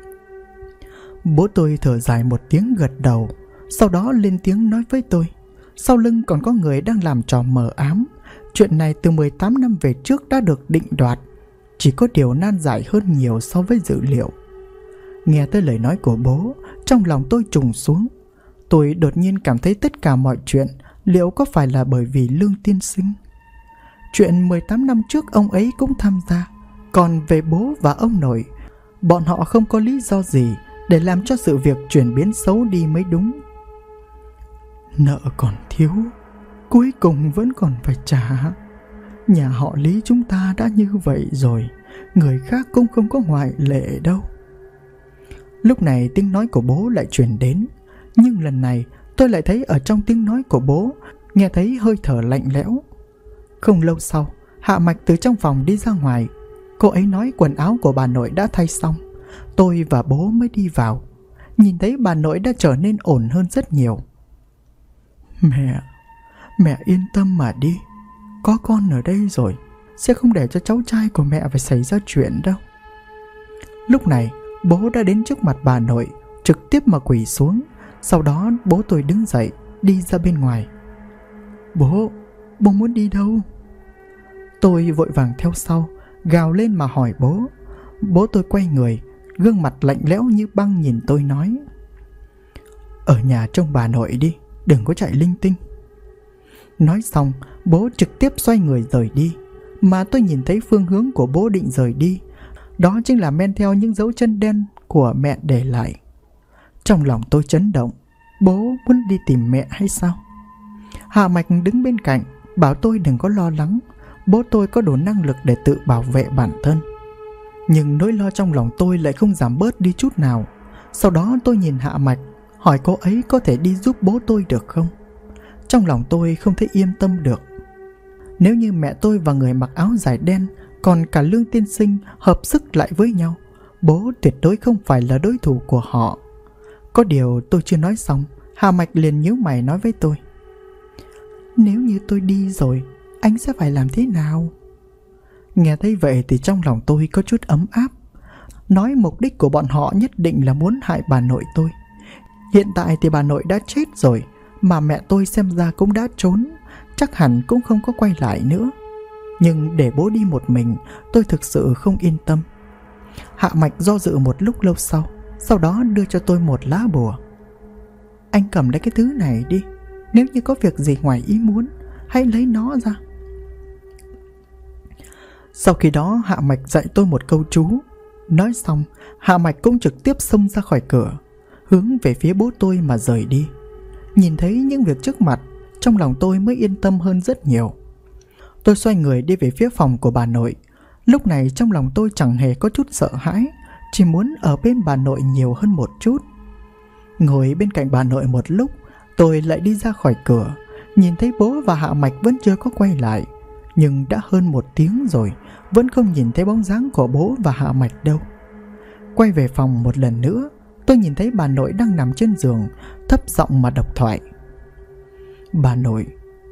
A: Bố tôi thở dài một tiếng gật đầu, sau đó lên tiếng nói với tôi. Sau lưng còn có người đang làm trò mờ ám. Chuyện này từ 18 năm về trước đã được định đoạt, chỉ có điều nan giải hơn nhiều so với dự liệu. Nghe tới lời nói của bố, trong lòng tôi trùng xuống. Tôi đột nhiên cảm thấy tất cả mọi chuyện liệu có phải là bởi vì Lương tiên sinh? Chuyện 18 năm trước ông ấy cũng tham gia. Còn về bố và ông nội, bọn họ không có lý do gì để làm cho sự việc chuyển biến xấu đi mới đúng. Nợ còn thiếu, cuối cùng vẫn còn phải trả. Nhà họ Lý chúng ta đã như vậy rồi, người khác cũng không có ngoại lệ đâu. Lúc này tiếng nói của bố lại truyền đến, nhưng lần này tôi lại thấy ở trong tiếng nói của bố nghe thấy hơi thở lạnh lẽo. Không lâu sau, Hạ Mạch từ trong phòng đi ra ngoài. Cô ấy nói quần áo của bà nội đã thay xong. Tôi và bố mới đi vào, nhìn thấy bà nội đã trở nên ổn hơn rất nhiều. Mẹ yên tâm mà đi, có con ở đây rồi, sẽ không để cho cháu trai của mẹ phải xảy ra chuyện đâu. Lúc này bố đã đến trước mặt bà nội, trực tiếp mà quỳ xuống. Sau đó bố tôi đứng dậy, đi ra bên ngoài. Bố muốn đi đâu? Tôi vội vàng theo sau, gào lên mà hỏi bố. Bố tôi quay người, gương mặt lạnh lẽo như băng nhìn tôi nói: Ở nhà trông bà nội đi, đừng có chạy linh tinh. Nói xong, bố trực tiếp xoay người rời đi. Mà tôi nhìn thấy phương hướng của bố định rời đi, đó chính là men theo những dấu chân đen của mẹ để lại. Trong lòng tôi chấn động. Bố muốn đi tìm mẹ hay sao? Hạ Mạch đứng bên cạnh, bảo tôi đừng có lo lắng, bố tôi có đủ năng lực để tự bảo vệ bản thân. Nhưng nỗi lo trong lòng tôi lại không giảm bớt đi chút nào. Sau đó tôi nhìn Hạ Mạch, hỏi cô ấy có thể đi giúp bố tôi được không. Trong lòng tôi không thể yên tâm được. Nếu như mẹ tôi và người mặc áo dài đen, còn cả Lương tiên sinh hợp sức lại với nhau, bố tuyệt đối không phải là đối thủ của họ. Có điều tôi chưa nói xong, Hạ Mạch liền nhíu mày nói với tôi: Nếu như tôi đi rồi, anh sẽ phải làm thế nào? Nghe thấy vậy thì trong lòng tôi có chút ấm áp. Nói mục đích của bọn họ nhất định là muốn hại bà nội tôi. Hiện tại thì bà nội đã chết rồi, mà mẹ tôi xem ra cũng đã trốn, chắc hẳn cũng không có quay lại nữa. Nhưng để bố đi một mình, tôi thực sự không yên tâm. Hạ Mạch do dự một lúc lâu sau đó đưa cho tôi một lá bùa. Anh cầm lấy cái thứ này đi, nếu như có việc gì ngoài ý muốn, hãy lấy nó ra. Sau khi đó Hạ Mạch dạy tôi một câu chú. Nói xong, Hạ Mạch cũng trực tiếp xông ra khỏi cửa, hướng về phía bố tôi mà rời đi. Nhìn thấy những việc trước mặt, trong lòng tôi mới yên tâm hơn rất nhiều. Tôi xoay người đi về phía phòng của bà nội. Lúc này trong lòng tôi chẳng hề có chút sợ hãi, chỉ muốn ở bên bà nội nhiều hơn một chút. Ngồi bên cạnh bà nội một lúc, tôi lại đi ra khỏi cửa. Nhìn thấy bố và Hạ Mạch vẫn chưa có quay lại, nhưng đã hơn 1 tiếng rồi, vẫn không nhìn thấy bóng dáng của bố và Hạ Mạch đâu. Quay về phòng một lần nữa, tôi nhìn thấy bà nội đang nằm trên giường, thấp giọng mà độc thoại. Bà nội,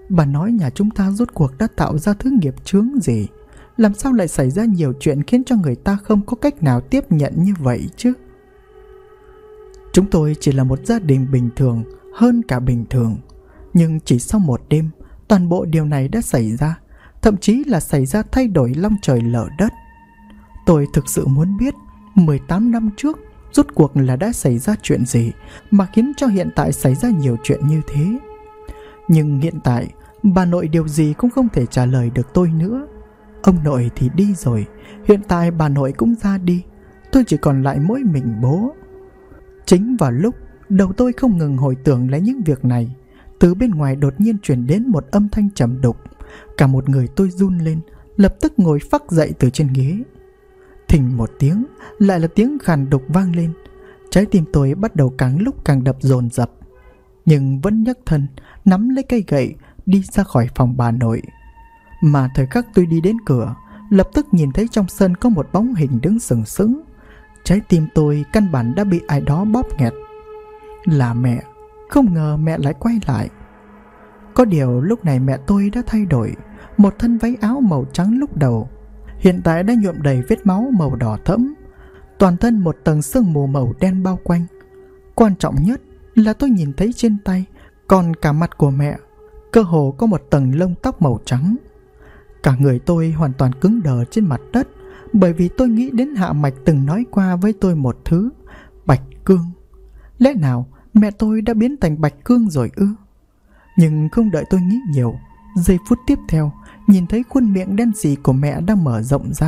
A: Bà nói nhà chúng ta rốt cuộc đã tạo ra thứ nghiệp chướng gì? Làm sao lại xảy ra nhiều chuyện khiến cho người ta không có cách nào tiếp nhận như vậy chứ? Chúng tôi chỉ là một gia đình bình thường hơn cả bình thường. Nhưng chỉ sau một đêm, toàn bộ điều này đã xảy ra. Thậm chí là xảy ra thay đổi long trời lở đất. Tôi thực sự muốn biết 18 năm trước rốt cuộc là đã xảy ra chuyện gì mà khiến cho hiện tại xảy ra nhiều chuyện như thế. Nhưng hiện tại bà nội điều gì cũng không thể trả lời được tôi nữa. Ông nội thì đi rồi, hiện tại bà nội cũng ra đi. Tôi chỉ còn lại mỗi mình bố. Chính vào lúc đầu tôi không ngừng hồi tưởng lại những việc này, từ bên ngoài đột nhiên truyền đến một âm thanh trầm đục. Cả một người tôi run lên, lập tức ngồi phắc dậy từ trên ghế. Thình một tiếng, lại là tiếng khàn đục vang lên. Trái tim tôi bắt đầu càng lúc càng đập dồn dập, nhưng vẫn nhấc thân, nắm lấy cây gậy, đi ra khỏi phòng bà nội. Mà thời khắc tôi đi đến cửa, lập tức nhìn thấy trong sân có một bóng hình đứng sừng sững. Trái tim tôi căn bản đã bị ai đó bóp nghẹt. Là mẹ. Không ngờ mẹ lại quay lại. Có điều lúc này mẹ tôi đã thay đổi. Một thân váy áo màu trắng lúc đầu hiện tại đã nhuộm đầy vết máu màu đỏ thẫm. Toàn thân một tầng sương mù màu đen bao quanh. Quan trọng nhất là tôi nhìn thấy trên tay, còn cả mặt của mẹ, cơ hồ có một tầng lông tóc màu trắng. Cả người tôi hoàn toàn cứng đờ trên mặt đất, bởi vì tôi nghĩ đến Hạ Mạch từng nói qua với tôi một thứ: Bạch Cương. Lẽ nào mẹ tôi đã biến thành Bạch Cương rồi ư? Nhưng không đợi tôi nghĩ nhiều, giây phút tiếp theo, nhìn thấy khuôn miệng đen sì của mẹ đang mở rộng ra.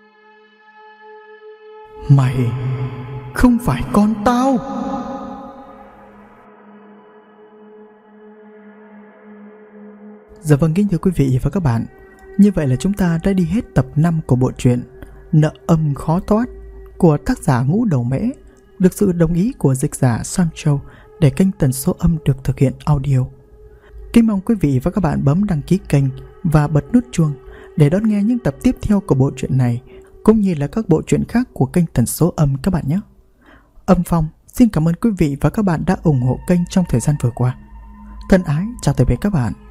A: Mày không phải con tao. Dạ vâng, kính thưa quý vị và các bạn, như vậy là chúng ta đã đi hết tập 5 của bộ truyện Nợ Âm Khó Thoát của tác giả Ngũ Đầu Mễ, được sự đồng ý của dịch giả Sam Châu để kênh Tần Số Âm được thực hiện audio. Kính mong quý vị và các bạn bấm đăng ký kênh và bật nút chuông để đón nghe những tập tiếp theo của bộ truyện này, cũng như là các bộ truyện khác của kênh Tần Số Âm các bạn nhé. Âm Phong xin cảm ơn quý vị và các bạn đã ủng hộ kênh trong thời gian vừa qua. Thân ái chào tạm biệt các bạn.